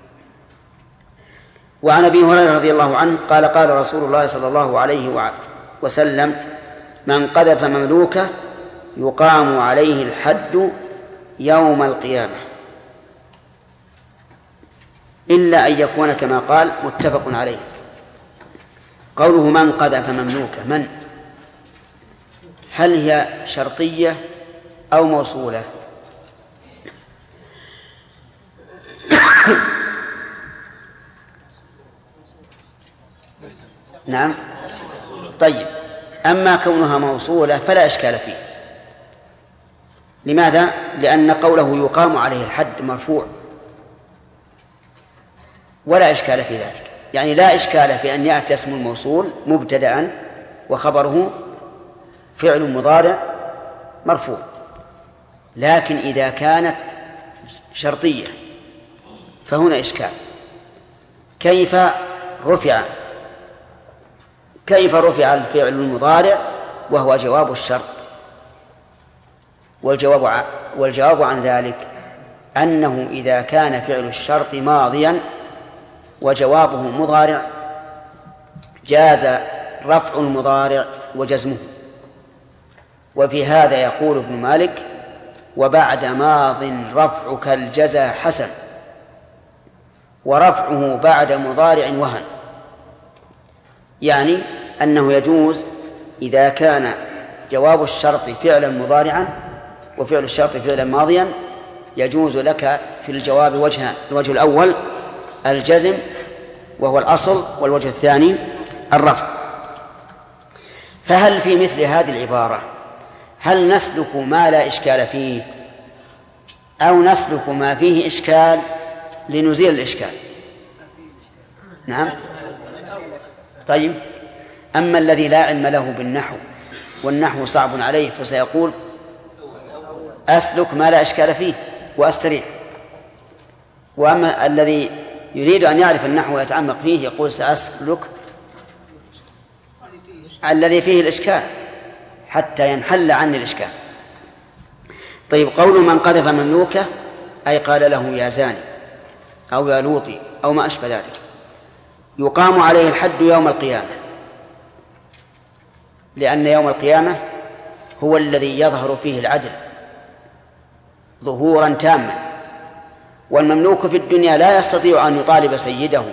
وعن أبي هريرة رضي الله عنه قال قال رسول الله صلى الله عليه وسلم: من قذف مملوكه يقام عليه الحد يوم القيامة، إلا أن يكون كما قال متفق عليه. قوله من قذف مملوكه، من؟ هل هي شرطية أو موصولة؟ نعم. طيب، أما كونها موصولة فلا إشكال فيه. لماذا؟ لأن قوله يقام عليه الحد مرفوع ولا إشكال في ذلك، يعني لا إشكال في أن يأتي اسم الموصول مبتدأ وخبره فعل مضارع مرفوع. لكن إذا كانت شرطية فهنا إشكال. كيف رفع الفعل المضارع وهو جواب الشرط؟ والجواب عن ذلك أنه إذا كان فعل الشرط ماضيا وجوابه مضارع جاز رفع المضارع وجزمه. وفي هذا يقول ابن مالك: وبعد ماض رفعك الجزا حسن، ورفعه بعد مضارع وهن. يعني أنه يجوز إذا كان جواب الشرط فعلا مضارعا وفعل الشرط فعلا ماضيا، يجوز لك في الجواب وجهان: الوجه الأول الجزم وهو الأصل، والوجه الثاني الرفع. فهل في مثل هذه العبارة هل نسلك ما لا إشكال فيه، أو نسلك ما فيه إشكال لنزيل الإشكال؟ نعم. طيب، أما الذي لا علم له بالنحو والنحو صعب عليه فسيقول أسلك ما لا إشكال فيه وأستريح. وأما الذي يريد أن يعرف النحو ويتعمق فيه يقول سأسلك الذي فيه الإشكال حتى ينحل عني الإشكال. طيب، قول من قذف مملوكه أي قال له يا زاني أو يا لوطي أو ما أشبه ذلك، يقام عليه الحد يوم القيامة، لأن يوم القيامة هو الذي يظهر فيه العدل ظهورا تاما. والمملوك في الدنيا لا يستطيع أن يطالب سيده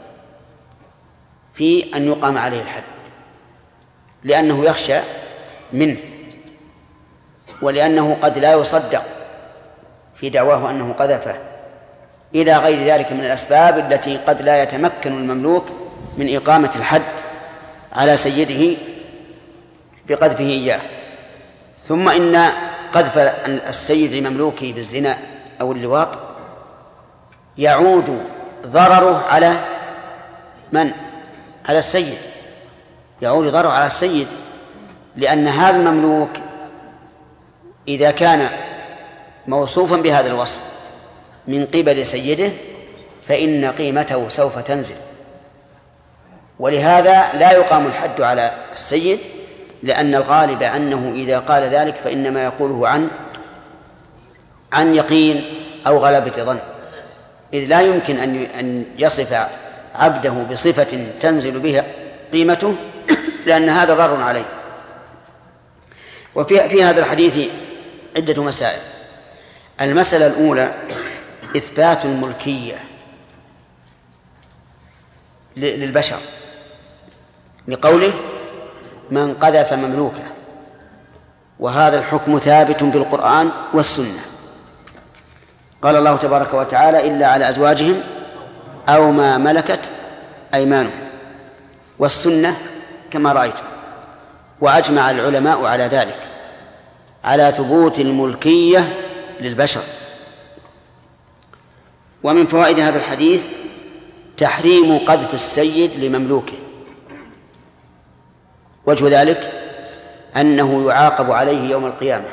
في أن يقام عليه الحد، لأنه يخشى منه، ولأنه قد لا يصدق في دعواه أنه قذفه، إلى غير ذلك من الأسباب التي قد لا يتمكن المملوك من إقامة الحد على سيده بقذفه إياه. ثم إن قذف السيد لمملوكه بالزنا أو اللواط يعود ضرره على من؟ على السيد، يعود ضرره على السيد، لأن هذا المملوك إذا كان موصوفا بهذا الوصف من قبل سيده فإن قيمته سوف تنزل. ولهذا لا يقام الحد على السيد، لأن الغالب أنه إذا قال ذلك فإنما يقوله عن يقين أو غلبة ظن، إذ لا يمكن أن يصف عبده بصفة تنزل بها قيمته، لأن هذا ضر عليه. وفي هذا الحديث عدة مسائل. المسألة الأولى إثبات الملكية للبشر، لقوله من قذف مملوكه، وهذا الحكم ثابت بالقرآن والسنة. قال الله تبارك وتعالى إلا على أزواجهم أو ما ملكت أيمانهم، والسنة كما رأيتم. وأجمع العلماء على ذلك، على ثبوت الملكية للبشر. ومن فوائد هذا الحديث تحريم قذف السيد لمملوكه. وجه ذلك أنه يعاقب عليه يوم القيامة.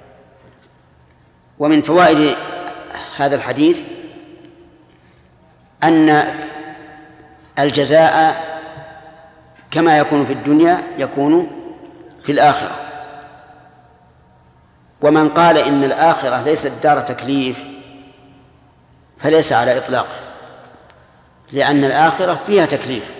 ومن فوائد هذا الحديث أن الجزاء كما يكون في الدنيا يكون في الآخرة. ومن قال إن الآخرة ليست دار تكليف فليس على إطلاقه، لأن الآخرة فيها تكليف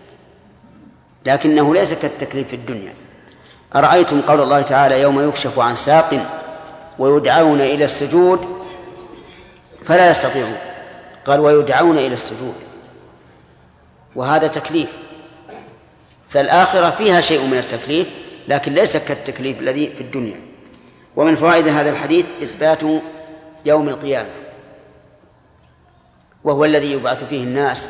لكنه ليس كالتكليف في الدنيا. أرأيتم قول الله تعالى يوم يكشف عن ساق ويدعون إلى السجود فلا يستطيعون، قال ويدعون إلى السجود، وهذا تكليف. فالآخرة فيها شيء من التكليف لكن ليس كالتكليف الذي في الدنيا. ومن فوائد هذا الحديث إثبات يوم القيامة، وهو الذي يبعث فيه الناس،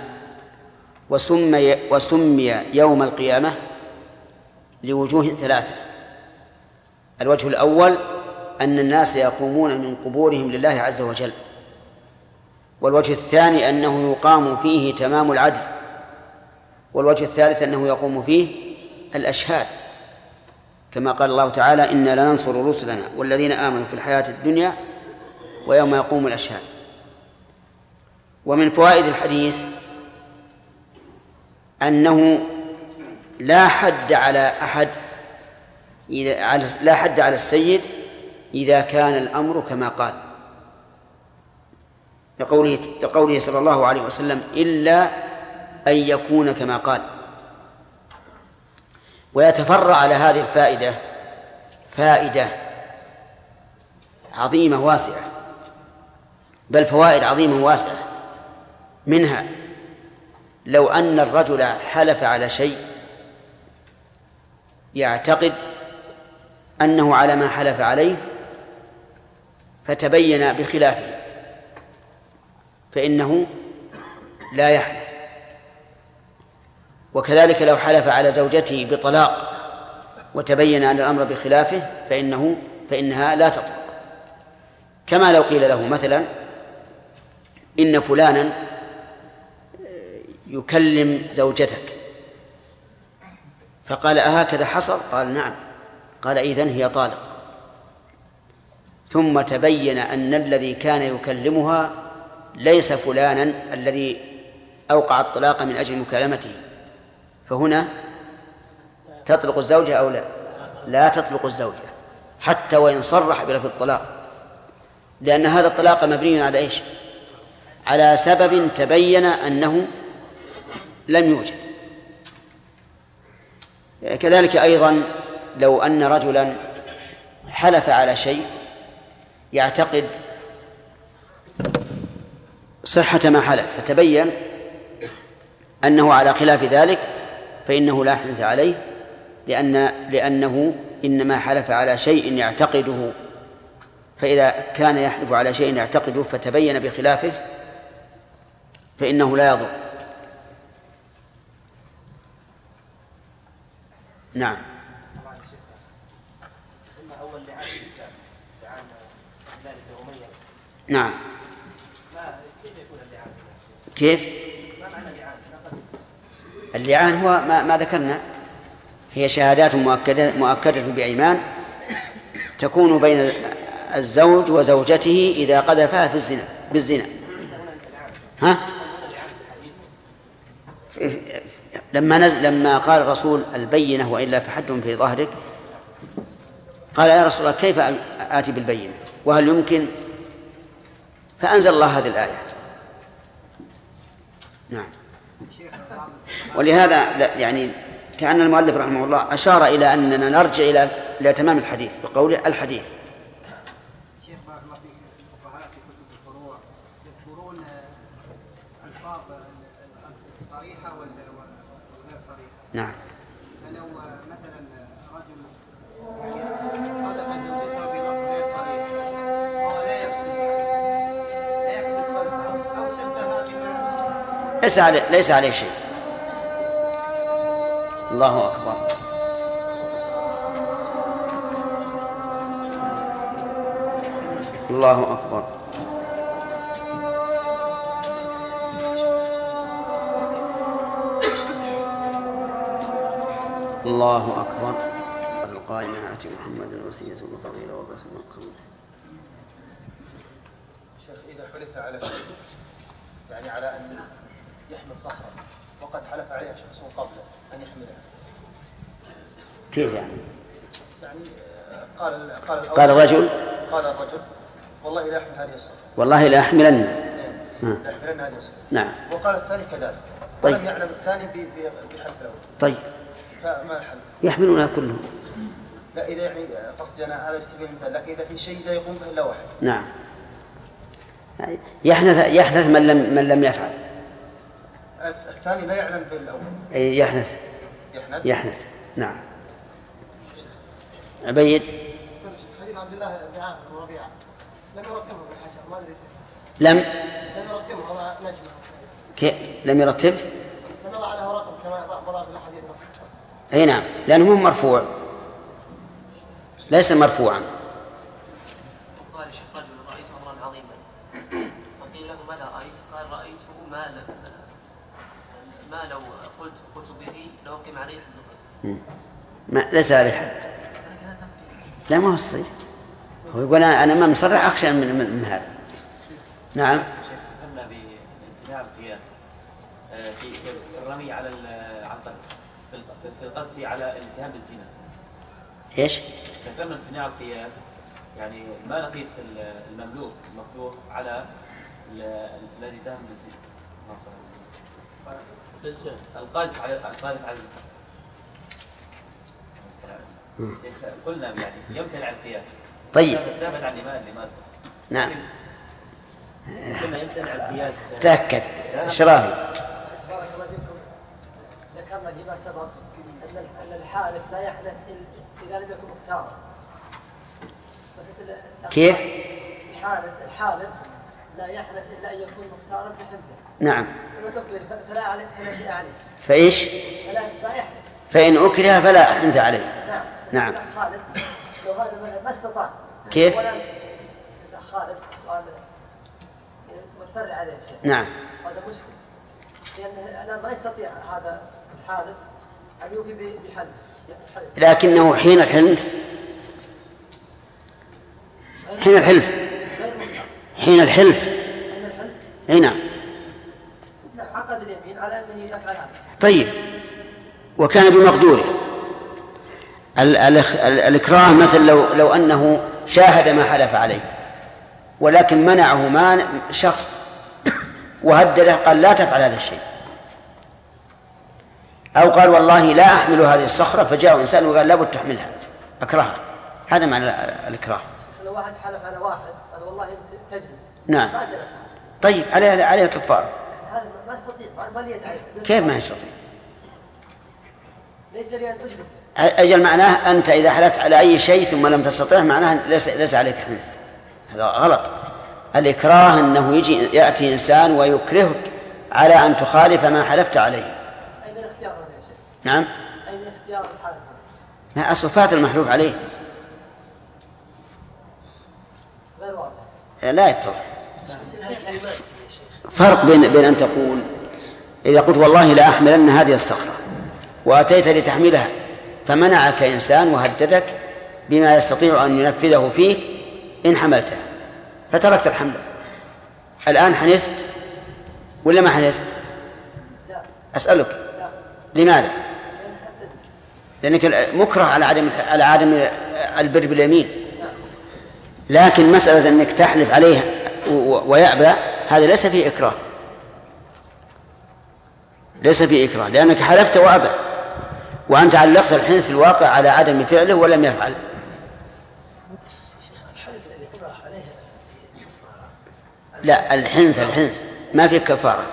وسمي يوم القيامة لوجوه ثلاثة. الوجه الأول أن الناس يقومون من قبورهم لله عز وجل، والوجه الثاني أنه يقام فيه تمام العدل، والوجه الثالث أنه يقوم فيه الأشهاد، كما قال الله تعالى إنا لننصر رسلنا والذين آمنوا في الحياة الدنيا ويوم يقوم الأشهاد. ومن فوائد الحديث أنه لا حد على أحد لا حد على السيد إذا كان الأمر كما قال، لقوله صلى الله عليه وسلم إلا أن يكون كما قال. ويتفرع على هذه الفائدة فائدة عظيمة واسعة، بل فوائد عظيمة واسعة. منها لو أن الرجل حلف على شيء يعتقد أنه على ما حلف عليه فتبين بخلافه فإنه لا يحلف. وكذلك لو حلف على زوجته بطلاق وتبين أن الأمر بخلافه فإنها لا تطلق. كما لو قيل له مثلا إن فلانا يكلم زوجتك، فقال أهكذا حصل؟ قال نعم. قال إذن هي طالق. ثم تبين أن الذي كان يكلمها ليس فلانا الذي أوقع الطلاق من أجل مكالمته، فهنا تطلق الزوجة أو لا؟ لا تطلق الزوجة حتى وإن صرح بلفظ الطلاق، لأن هذا الطلاق مبني على إيش؟ على سبب تبين أنه لم يوجد. كذلك أيضا لو أن رجلا حلف على شيء يعتقد صحة ما حلف فتبين أنه على خلاف ذلك فإنه لا حنث عليه، لأنه إنما حلف على شيء يعتقده، فإذا كان يحلف على شيء يعتقده فتبين بخلافه فإنه لا يضر. نعم. نعم. كيف؟ اللعان هو ما ذكرنا، هي شهادات مؤكدة بأيمان تكون بين الزوج وزوجته إذا قذفها بالزنا. ها؟ لما قال الرسول البينة وإلا فحد في ظهرك، قال يا رسول الله كيف آتي بالبينة وهل يمكن؟ فأنزل الله هذه الآيات. نعم. ولهذا يعني كأن المؤلف رحمه الله أشار إلى أننا نرجع إلى تمام الحديث بقوله الحديث. شيخ بارك الله فيك، الفقهاء في كتب الفروع يذكرون الفاظ الصريحة والغير صريحة. نعم. فلو مثلا رجل قذف زوجته بلفظ غير صريح وهو لا يقصد قذفها أو سبها بما ليس عليه شيء. الله أكبر. الله أكبر. الله أكبر. القائمة آتي محمد الوسيلة والفضيلة وبعث المقام. شيخ إذا حلف على شيء يعني على أن يحمل صخرة وقد حلف عليها شخص قبله أن يحملها. كيف يعني؟ يعني قال الرجل والله لا أحمل هذه الصفة. والله لا أحملن. لا أحملن هذه الصفة. نعم. وقال الثاني كذلك. طيب. ولم يعلم الثاني بحلف الأول. طيب. فما الحل؟ يحملونها كلهم. لا إذا يعني قصدي أنا هذا سبيل المثال، لكن إذا في شيء لا يقوم به إلا واحد. نعم. يحنث من لم يفعل. الثاني لا يعلم بالأول. يحنث. نعم. عبيد. حديث عبد الله بن عامر بن ربيعة لم يرتبه بالحجر، ما أدري لم يرتبه وضع نجمة. لم يرتب؟ لم يضع له رقم كما وضع في الحديث. أي نعم، لأنه مو مرفوع، ليس مرفوعا. قال الشيخ رجل رأيت أمرا عظيما، فقيل له ماذا رأيت؟ قال رأيته ما لو قلت به لو أقيم عليه حد. ليس عليه حد. لا ما هو الصحيح، هو يقول أنا ما مصرح أخشى من هذا. نعم. شيخ ذكرنا بامتناع القياس في الرمي على القذف، في القذف على الاتهام بالزنا. ايش؟ ذكرنا امتناع القياس، يعني ما نقيس المملوك على الذي اتهم بالزنا. القاذف على الزنا. قلنا يعني يمتنع القياس. طيب. ثابت عن لماذا؟ نعم. قلنا يمتنع القياس. تأكد. شرافي. بارك الله فيكم. ذكرنا فيما سبق أن الحالف لا يحلف إذا لم يكن مختارا. كيف؟ الحالف لا يحلف إلا أن يكون مختارا بحمده. نعم. فلا شيء عليه. فإيش؟ لا يحلف. فإن أكره فلا حنث عليه. نعم. خالد لو هذا ما استطاع. كيف؟ خالد سؤال متفرع عليه شيء. نعم. هذا مشكل، لأن ما يستطيع هذا الحالف أن يوفي بحلف. لكنه حين الحلف اي نعم. عقد اليمين على أنه يفعل هذا. طيب، وكان بمقدوره. الإكراه مثل لو أنه شاهد ما حلف عليه ولكن منعه شخص وهدده قال لا تفعل هذا الشيء، أو قال والله لا أحمل هذه الصخرة فجاء إنسان وقال لابد تحملها أكرهها، هذا معنى الإكراه. لو واحد حلف على واحد قال والله تجلس. نعم. ما جلس. طيب عليه كفارة. هذا ما يستطيع، ما يدعي. كيف ما يستطيع؟ ليس لي أن أجلس. أجل معناه أنت إذا حلفت على أي شيء ثم لم تستطيع معناه ليس عليك حنث، هذا غلط. الإكراه أنه يأتي إنسان ويكرهك على أن تخالف ما حلفت عليه. أين الاختيار هذا يا شيخ؟ نعم. أين اختيار الحالف؟ ما أصفات المحلوف عليه غير واضح. لا يتضح. فرق بين أن تقول إذا قلت والله لا أحملن هذه الصخرة وأتيت لتحملها فمنعك إنسان وهددك بما يستطيع أن ينفذه فيك إن حملتها فتركت الحمل، الآن حنثت ولا ما حنثت؟ أسألك لماذا؟ لأنك مكره على عدم البر باليمين، لكن مسألة أنك تحلف عليه ويأبى هذا ليس فيه إكراه، ليس فيه إكراه لأنك حلفت وأبى وأنت علقت الحنث في الواقع على عدم فعله ولم يفعل. لا، الحنث ما في كفارة.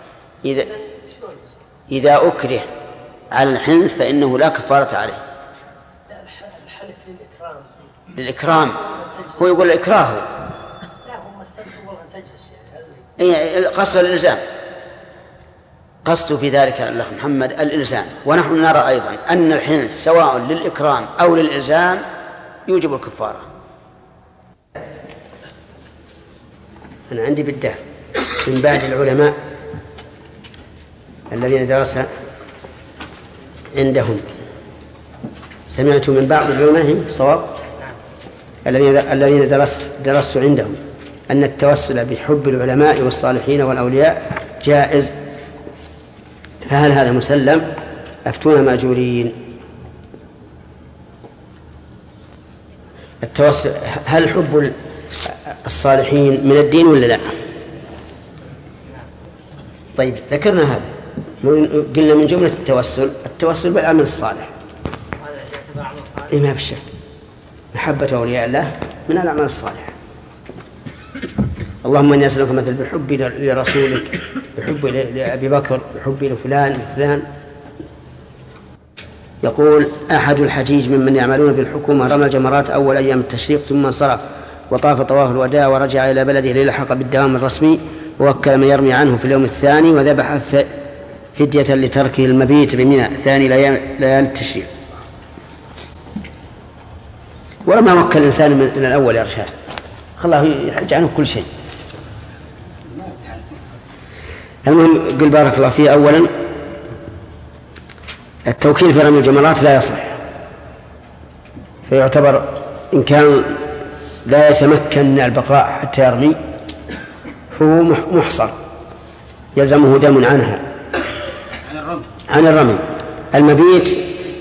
إذا أكره على الحنث فإنه لا كفارة عليه. لا، الحلف للإكرام هو يقول الإكراه. لا، هم مثلوا والله تجلس يعني قصد الإلزام، قصد في ذلك الأخ محمد الإلزام، ونحن نرى أيضا أن الحنث سواء للإكرام أو للإلزام يوجب الكفارة. أنا عندي بالدهر من بعض العلماء الذين درس عندهم، سمعت من بعض العلماء صواب الذين درست عندهم أن التوسل بحب العلماء والصالحين والأولياء جائز فهل هذا مسلم؟ أفتونا مأجورين. التوسل، هل حب الصالحين من الدين ولا لا؟ طيب ذكرنا هذا، قلنا من جملة التوسل بالعمل الصالح. إيه ما بالشك، محبة أولياء الله من الأعمال الصالحة. اللهم إني أسألك مثل بحبي لرسولك، بحبي لأبي بكر، بحبي لفلان. يقول أحد الحجيج ممن يعملون بالحكومة رمى جمرات أول أيام التشريق ثم انصرف وطاف طواف الوداع ورجع إلى بلده ليلحق بالدوام الرسمي، ووكل من يرمي عنه في اليوم الثاني، وذبح فدية لتركه المبيت بمنى ثاني ليالي التشريق. ولما وكل الإنسان من الأول يا رشاد، خلاه يحج عنه كل شيء. المهم قل بارك الله فيه. أولا التوكيل في رمي الجمرات لا يصح، فيعتبر إن كان لا يتمكن من البقاء حتى يرمي فهو محصر، يلزمه دم عنها عن الرمي. المبيت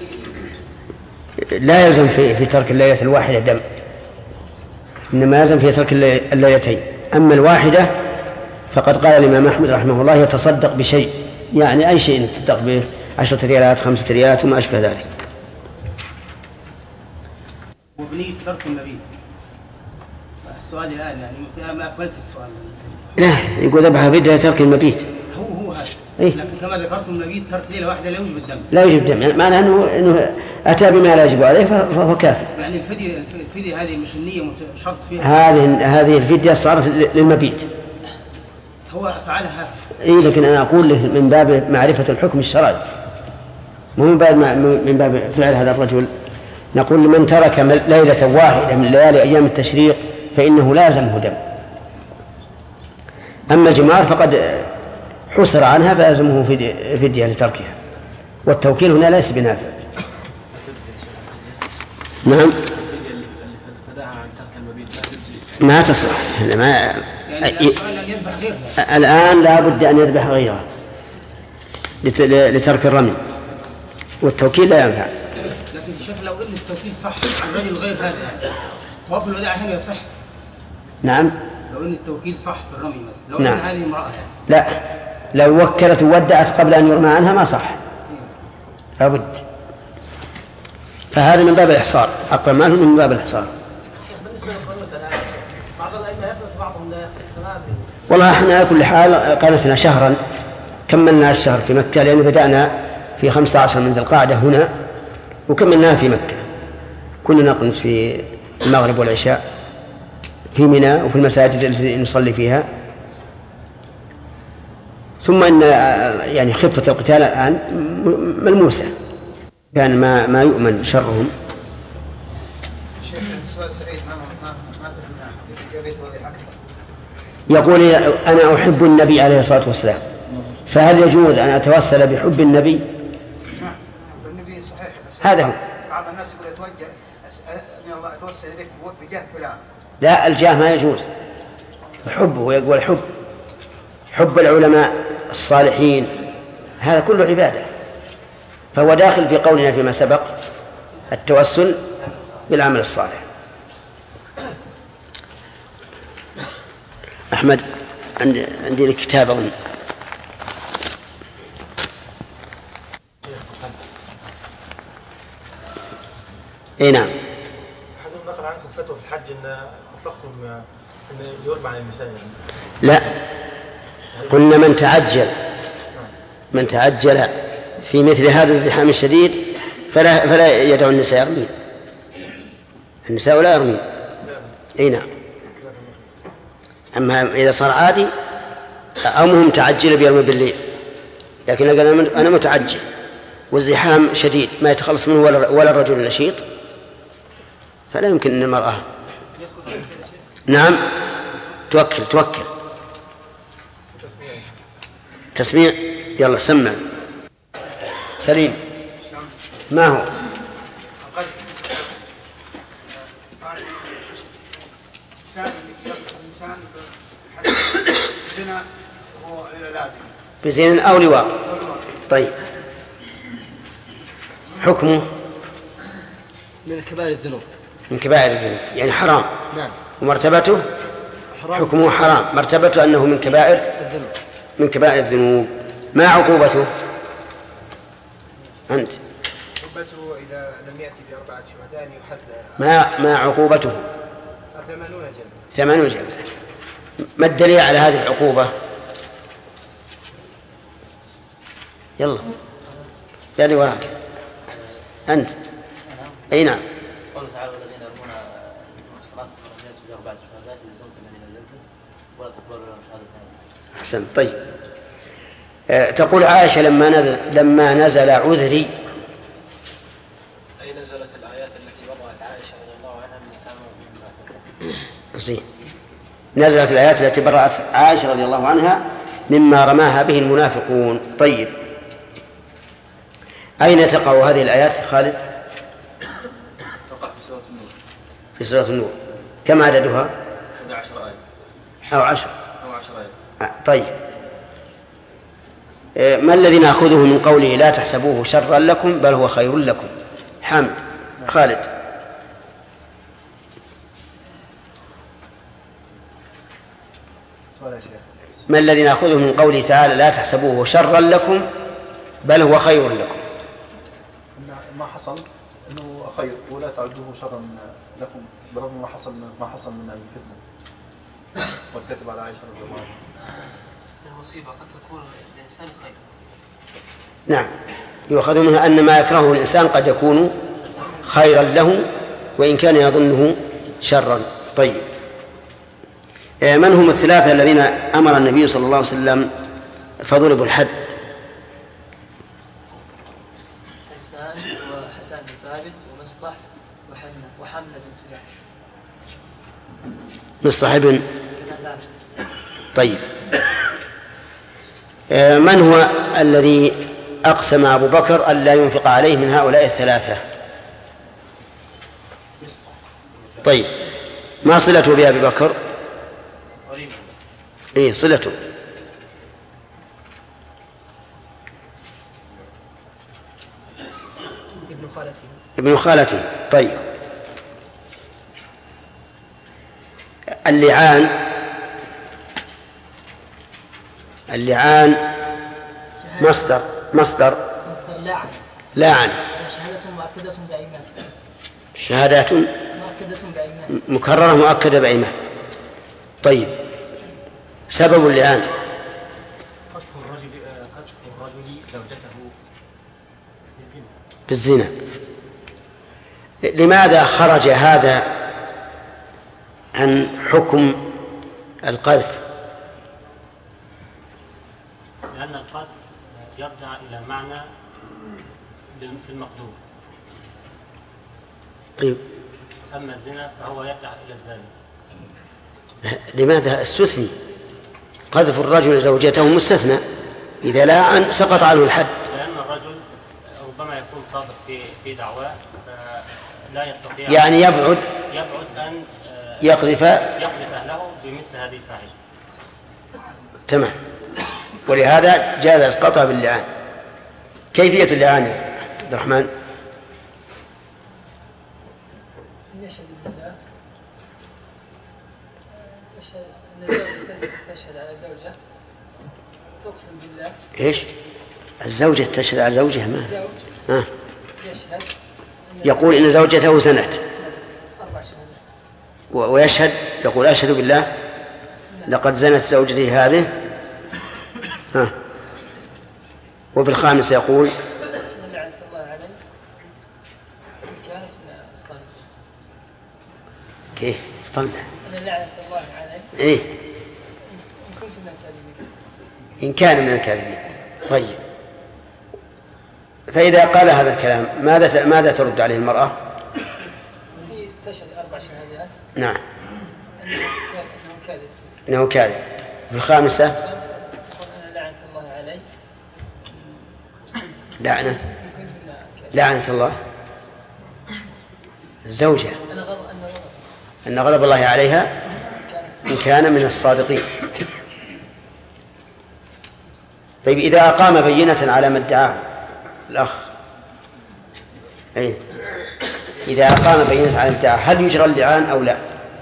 لا يلزم في ترك الليلة الواحدة دم، إنما يلزم في ترك الليلتين. أما الواحدة فقد قال الإمام أحمد رحمه الله يتصدق بشيء، يعني أي شيء يتصدق به، 10 ريالات 5 ريالات وما أشبه ذلك. وبنية ترك المبيت. السؤال الآن يعني أنا ما أقبلت السؤال. لا يقول ذبح فدية ترك المبيت. هو هذا. إيه؟ لكن كما ذكرتم المبيت ترك ليلة واحدة لا يوجب الدم. لا يوجب الدم، يعني معناه أنه أتى بما لا يجب عليه فهو كافر. يعني الفدية هذه مش النية شرط فيها. هذه الفدية صارت للمبيت. هو فعلها. إيه لكن أنا أقول له من باب معرفة الحكم الشرعي، مو من باب فعل هذا الرجل. نقول لمن ترك ليلة واحدة من ليالي أيام التشريق فإنه لا يلزمه دم. أما الجمار فقد حسر عنها فيلزمه فدية لتركها، والتوكيل هنا ليس بنافع. نعم ما تصلح. الآن لا بد أن يذبح غيره لترك الرمي، والتوكيل لا ينفع. لكن الشيخ لو قلت التوكيل صح الرجل غير هذا طواف الوداع هل يصح؟ نعم لو ان التوكيل صح في الرمي مثلا، لو نعم. ان هذه امرأة يعني. لا لو وكلت وودعت قبل أن يرمى عنها ما صح، لابد. فهذا من باب الإحصار، أقل ما هو من باب الإحصار. بالنسبة للقنوت بعض الأئمة يخلط بعضهم لا يخلط. والله احنا على كل حال قنتنا شهرا، كملنا الشهر في مكة، لأن بدأنا في 15 من ذي القعدة هنا وكملناها في مكة. كنا نقنت في المغرب والعشاء في منى وفي المساجد التي نصلي فيها. ثم إن يعني خفة القتال الآن ملموسة، كان ما يؤمن شرهم. يقول أنا أحب النبي عليه الصلاة والسلام، فهل يجوز أن أتوسل بحب النبي؟ النبي صحيح. هذا هو. بعض الناس يقول أتوجه أن الله أتوسل إليك بجاه فلان. لا الجاه ما يجوز، حبه يقول حب العلماء الصالحين هذا كله عبادة، فهو داخل في قولنا فيما سبق التوسل بالعمل الصالح. أحمد عندي لك كتاب أظن. اي نعم. حضرتك نقل عنكم فتوى في الحج ان اطلقتم ان يرمى على النساء يعني. لا قلنا من تعجل في مثل هذا الزحام الشديد فلا يدعو النساء يرمين، النساء لا يرمين. اي نعم. اما اذا صار عادي او مهم تعجل بيرمي بالليل، لكن انا متعجل والزحام شديد ما يتخلص منه ولا الرجل النشيط، فلا يمكن ان المرأة. نعم توكل تسميع. يلا سمع. سليم ما هو؟ بزنا أو لواط طيب حكمه من كبائر الذنوب. من كبائر الذنوب يعني حرام. نعم. ومرتبته حرام. حكمه حرام، مرتبته أنه من كبائر الذنوب. من كبائر الذنوب. ما عقوبته أنت؟ عقوبته إذا لم يأتي ب4 شهداء يحد. ما عقوبته؟ 80 جلدة. 80 جلدة. ما الدليل على هذه العقوبة؟ يلا يعني وراك أنت. أي نعم. قوله تعالى والذين يرمون المحصنات لم يأتوا ب4 شهداء يجلدون 80 جلدة ولا تقبل لهم شهادة. أحسن. طيب تقول عائشة لما نزل عذري. أي نزلت الآيات التي برأت عائشة رضي الله عنها من التهم زين. نزلت الآيات التي برأت عائشة رضي الله عنها مما رماها به المنافقون. طيب أين تقع هذه الآيات خالد؟ تقع في سورة النور. في سورة النور. كم عددها؟ 11 آية أو 10 آية. طيب ما الذي نأخذه من قوله لا تحسبوه شرا لكم بل هو خير لكم؟ حامد. خالد. ما الذي نأخذه من قوله تعالى لا تحسبوه شرا لكم بل هو خير لكم؟ ما حصل انه خير ولا تعدوه شرا لكم برغم ما حصل من الفتنه والكتب على عائشه رضي الله عنها. المصيبه قد تكون الانسان خير. نعم يؤخذ منها ان ما يكرهه الانسان قد يكون خيرا له وان كان يظنه شرا. طيب من هم الثلاثه الذين امر النبي صلى الله عليه وسلم فضربوا الحد؟ وحسان بن ثابت ومصطح وحمله بنت جحش. مصطح بن. طيب من هو الذي أقسم أبو بكر أن لا ينفق عليه من هؤلاء الثلاثة؟ طيب ما صلته بأبي بكر؟ إيه صلته؟ ابن خالته. طيب اللعان مصدر لاعن. شهادات مكررة مؤكدة بأيمان. طيب سبب اللعان؟ قذف الرجل زوجته بالزنا. لماذا خرج هذا عن حكم القذف؟ لأن القذف يرجع إلى معنى في المقذوف. طيب أما الزنا فهو يرجع إلى الزاني. لماذا استثني؟ قذف الرجل زوجته مستثنى، إذا لا سقط عنه الحد. لأن الرجل ربما يكون صادق في دعواه لا يستطيع يعني يبعد أن يقذف له بمثل هذه الفاحشة. تمام. ولهذا جاز اسقاطها باللعان. كيفية اللعان يا عبد الرحمن؟ يشهد بالله، أن الزوجة تشهد على زوجها، تقسم بالله. إيش؟ الزوجة تشهد على زوجها ما؟ يشهد يقول إن زوجته زنت 4 شهادات ويشهد يقول أشهد بالله لقد زنت زوجتي هذه. وفي الخامس يقول لعنة الله عليه إن كانت من الصادقين. كيف طلع؟ لعنة الله عليه إيه إن كنت من الكاذبين. إن كان من الكاذبين. طيب فإذا قال هذا الكلام ماذا ترد عليه المرأة؟ هي تشهد 4 شهادات. نعم إنه كاذب. في الخامسة لعنة الله عليه لعنة الله الزوجة أن غضب الله عليها إن كان من الصادقين. طيب إذا أقام بينة على ما ادعاه الأخ، إذا أقام بينة على ما ادعاه هل يجرى اللعان أو لا؟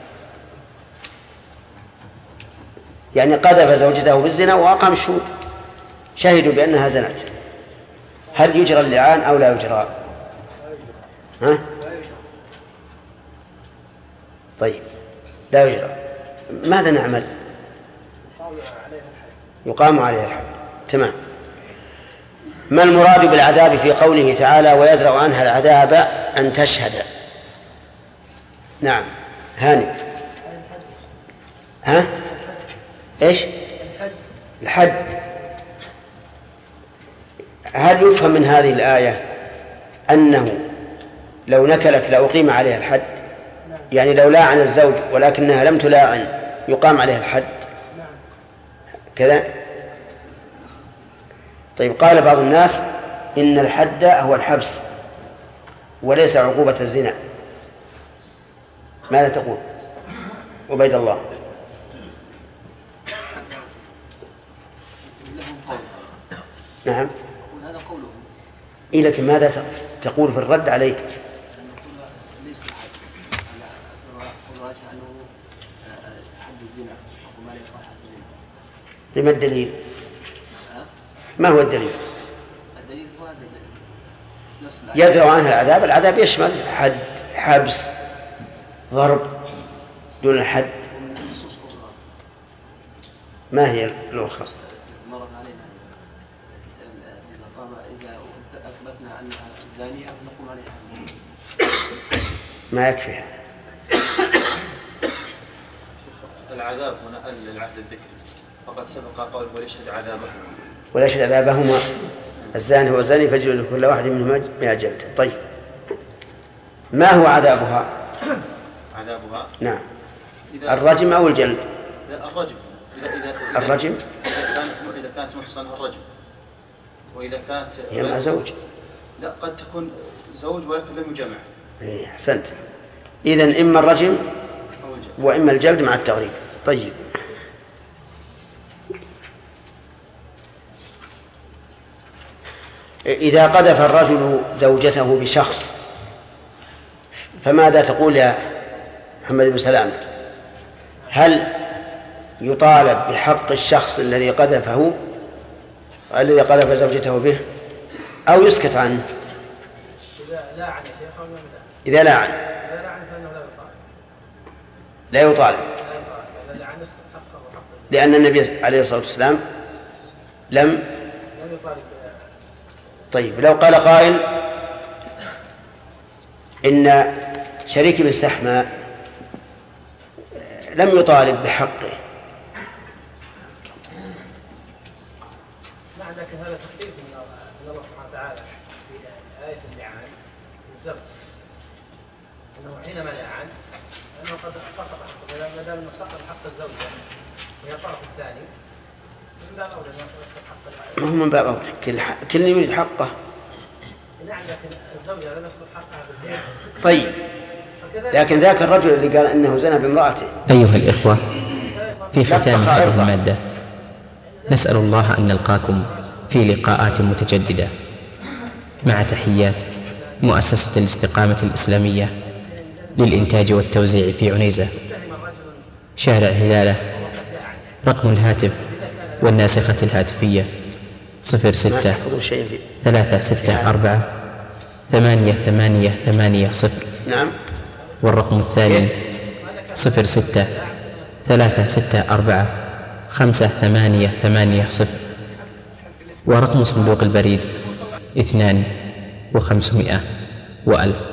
يعني قذف زوجته بالزنا وأقام الشهود شهدوا بأنها زنت، هل يجرى اللعان أو لا يجرى؟ ها؟ طيب لا يجرى، ماذا نعمل؟ يقام عليها الحد. تمام. ما المراد بالعذاب في قوله تعالى ويدرأ عنها العذاب أن تشهد؟ نعم هاني. ها؟ إيش؟ الحد. هل يفهم من هذه الآية أنه لو نكلت لأقيم عليها الحد؟ يعني لو لاعن الزوج ولكنها لم تلاعن يقام عليها الحد كذا؟ طيب قال بعض الناس إن الحد هو الحبس وليس عقوبة الزنا. ماذا تقول عبيد الله؟ نعم هذا قوله. إيه لكن ماذا تقول في الرد عليه؟ ليس الحد أنه حد الزنا وما لا يصح حد الزنا. لما الدليل؟ ما هو الدليل؟ الدليل هو هذا الدليل. يدرأ عنها العذاب، العذاب يشمل حد، حبس، ضرب دون الحد. ما هي الأخرى؟ مرت علينا إذا أثبتنا أنها زانية نقوم عليها. ما يكفي هذا. العذاب هنا للعهد الذكري، فقد سبق قول وليشهد عذابهما. وليشهد عذابهما الزاني هو الزاني فاجلدوا كل واحد منهما 100 جلدة. طيب ما هو عذابها؟ عذابها نعم الرجم أو الجلد؟ الرجم. الرجم إذا كانت محصنة الرجم، وإذا كانت هي مع زوج. لا قد تكون زوج ولكن لم يجمع. إيه أحسنت. إذن إما الرجم وإما الجلد مع التغريب. طيب إذا قذف الرجل زوجته بشخص فماذا تقول يا محمد بن سلامة؟ هل يطالب بحق الشخص الذي قذفه الذي قذف زوجته به أو يسكت عنه؟ إذا لاعن لا يطالب، لأن النبي عليه الصلاة والسلام لم. طيب لو قال قائل إن شريك بن سحمة لم يطالب بحقه، نعم لكن هذا تخفيف من الله سبحانه وتعالى في آية اللعان الزوج، أنه حينما لعن أنه قد سقط حقه، ما دام سقط حق الزوجة وهي الطرف الثاني من باب أولى أنه يسقط حق. ما هو من باب أولى، كل يريد حقه. نعم لكن الزوجة لم يسقط حقها بالدين. طيب لكن ذاك الرجل اللي قال إنه زنى بامرأته. أيها الإخوة، في ختام هذه المادة نسأل الله أن نلقاكم في لقاءات متجددة مع تحيات مؤسسة الاستقامة الإسلامية للإنتاج والتوزيع في عنيزة، شارع هلالة، رقم الهاتف والناسخة الهاتفية 06-364-8880. نعم. والرقم الثاني 06-364-5880. ورقم صندوق البريد 2500 و1000.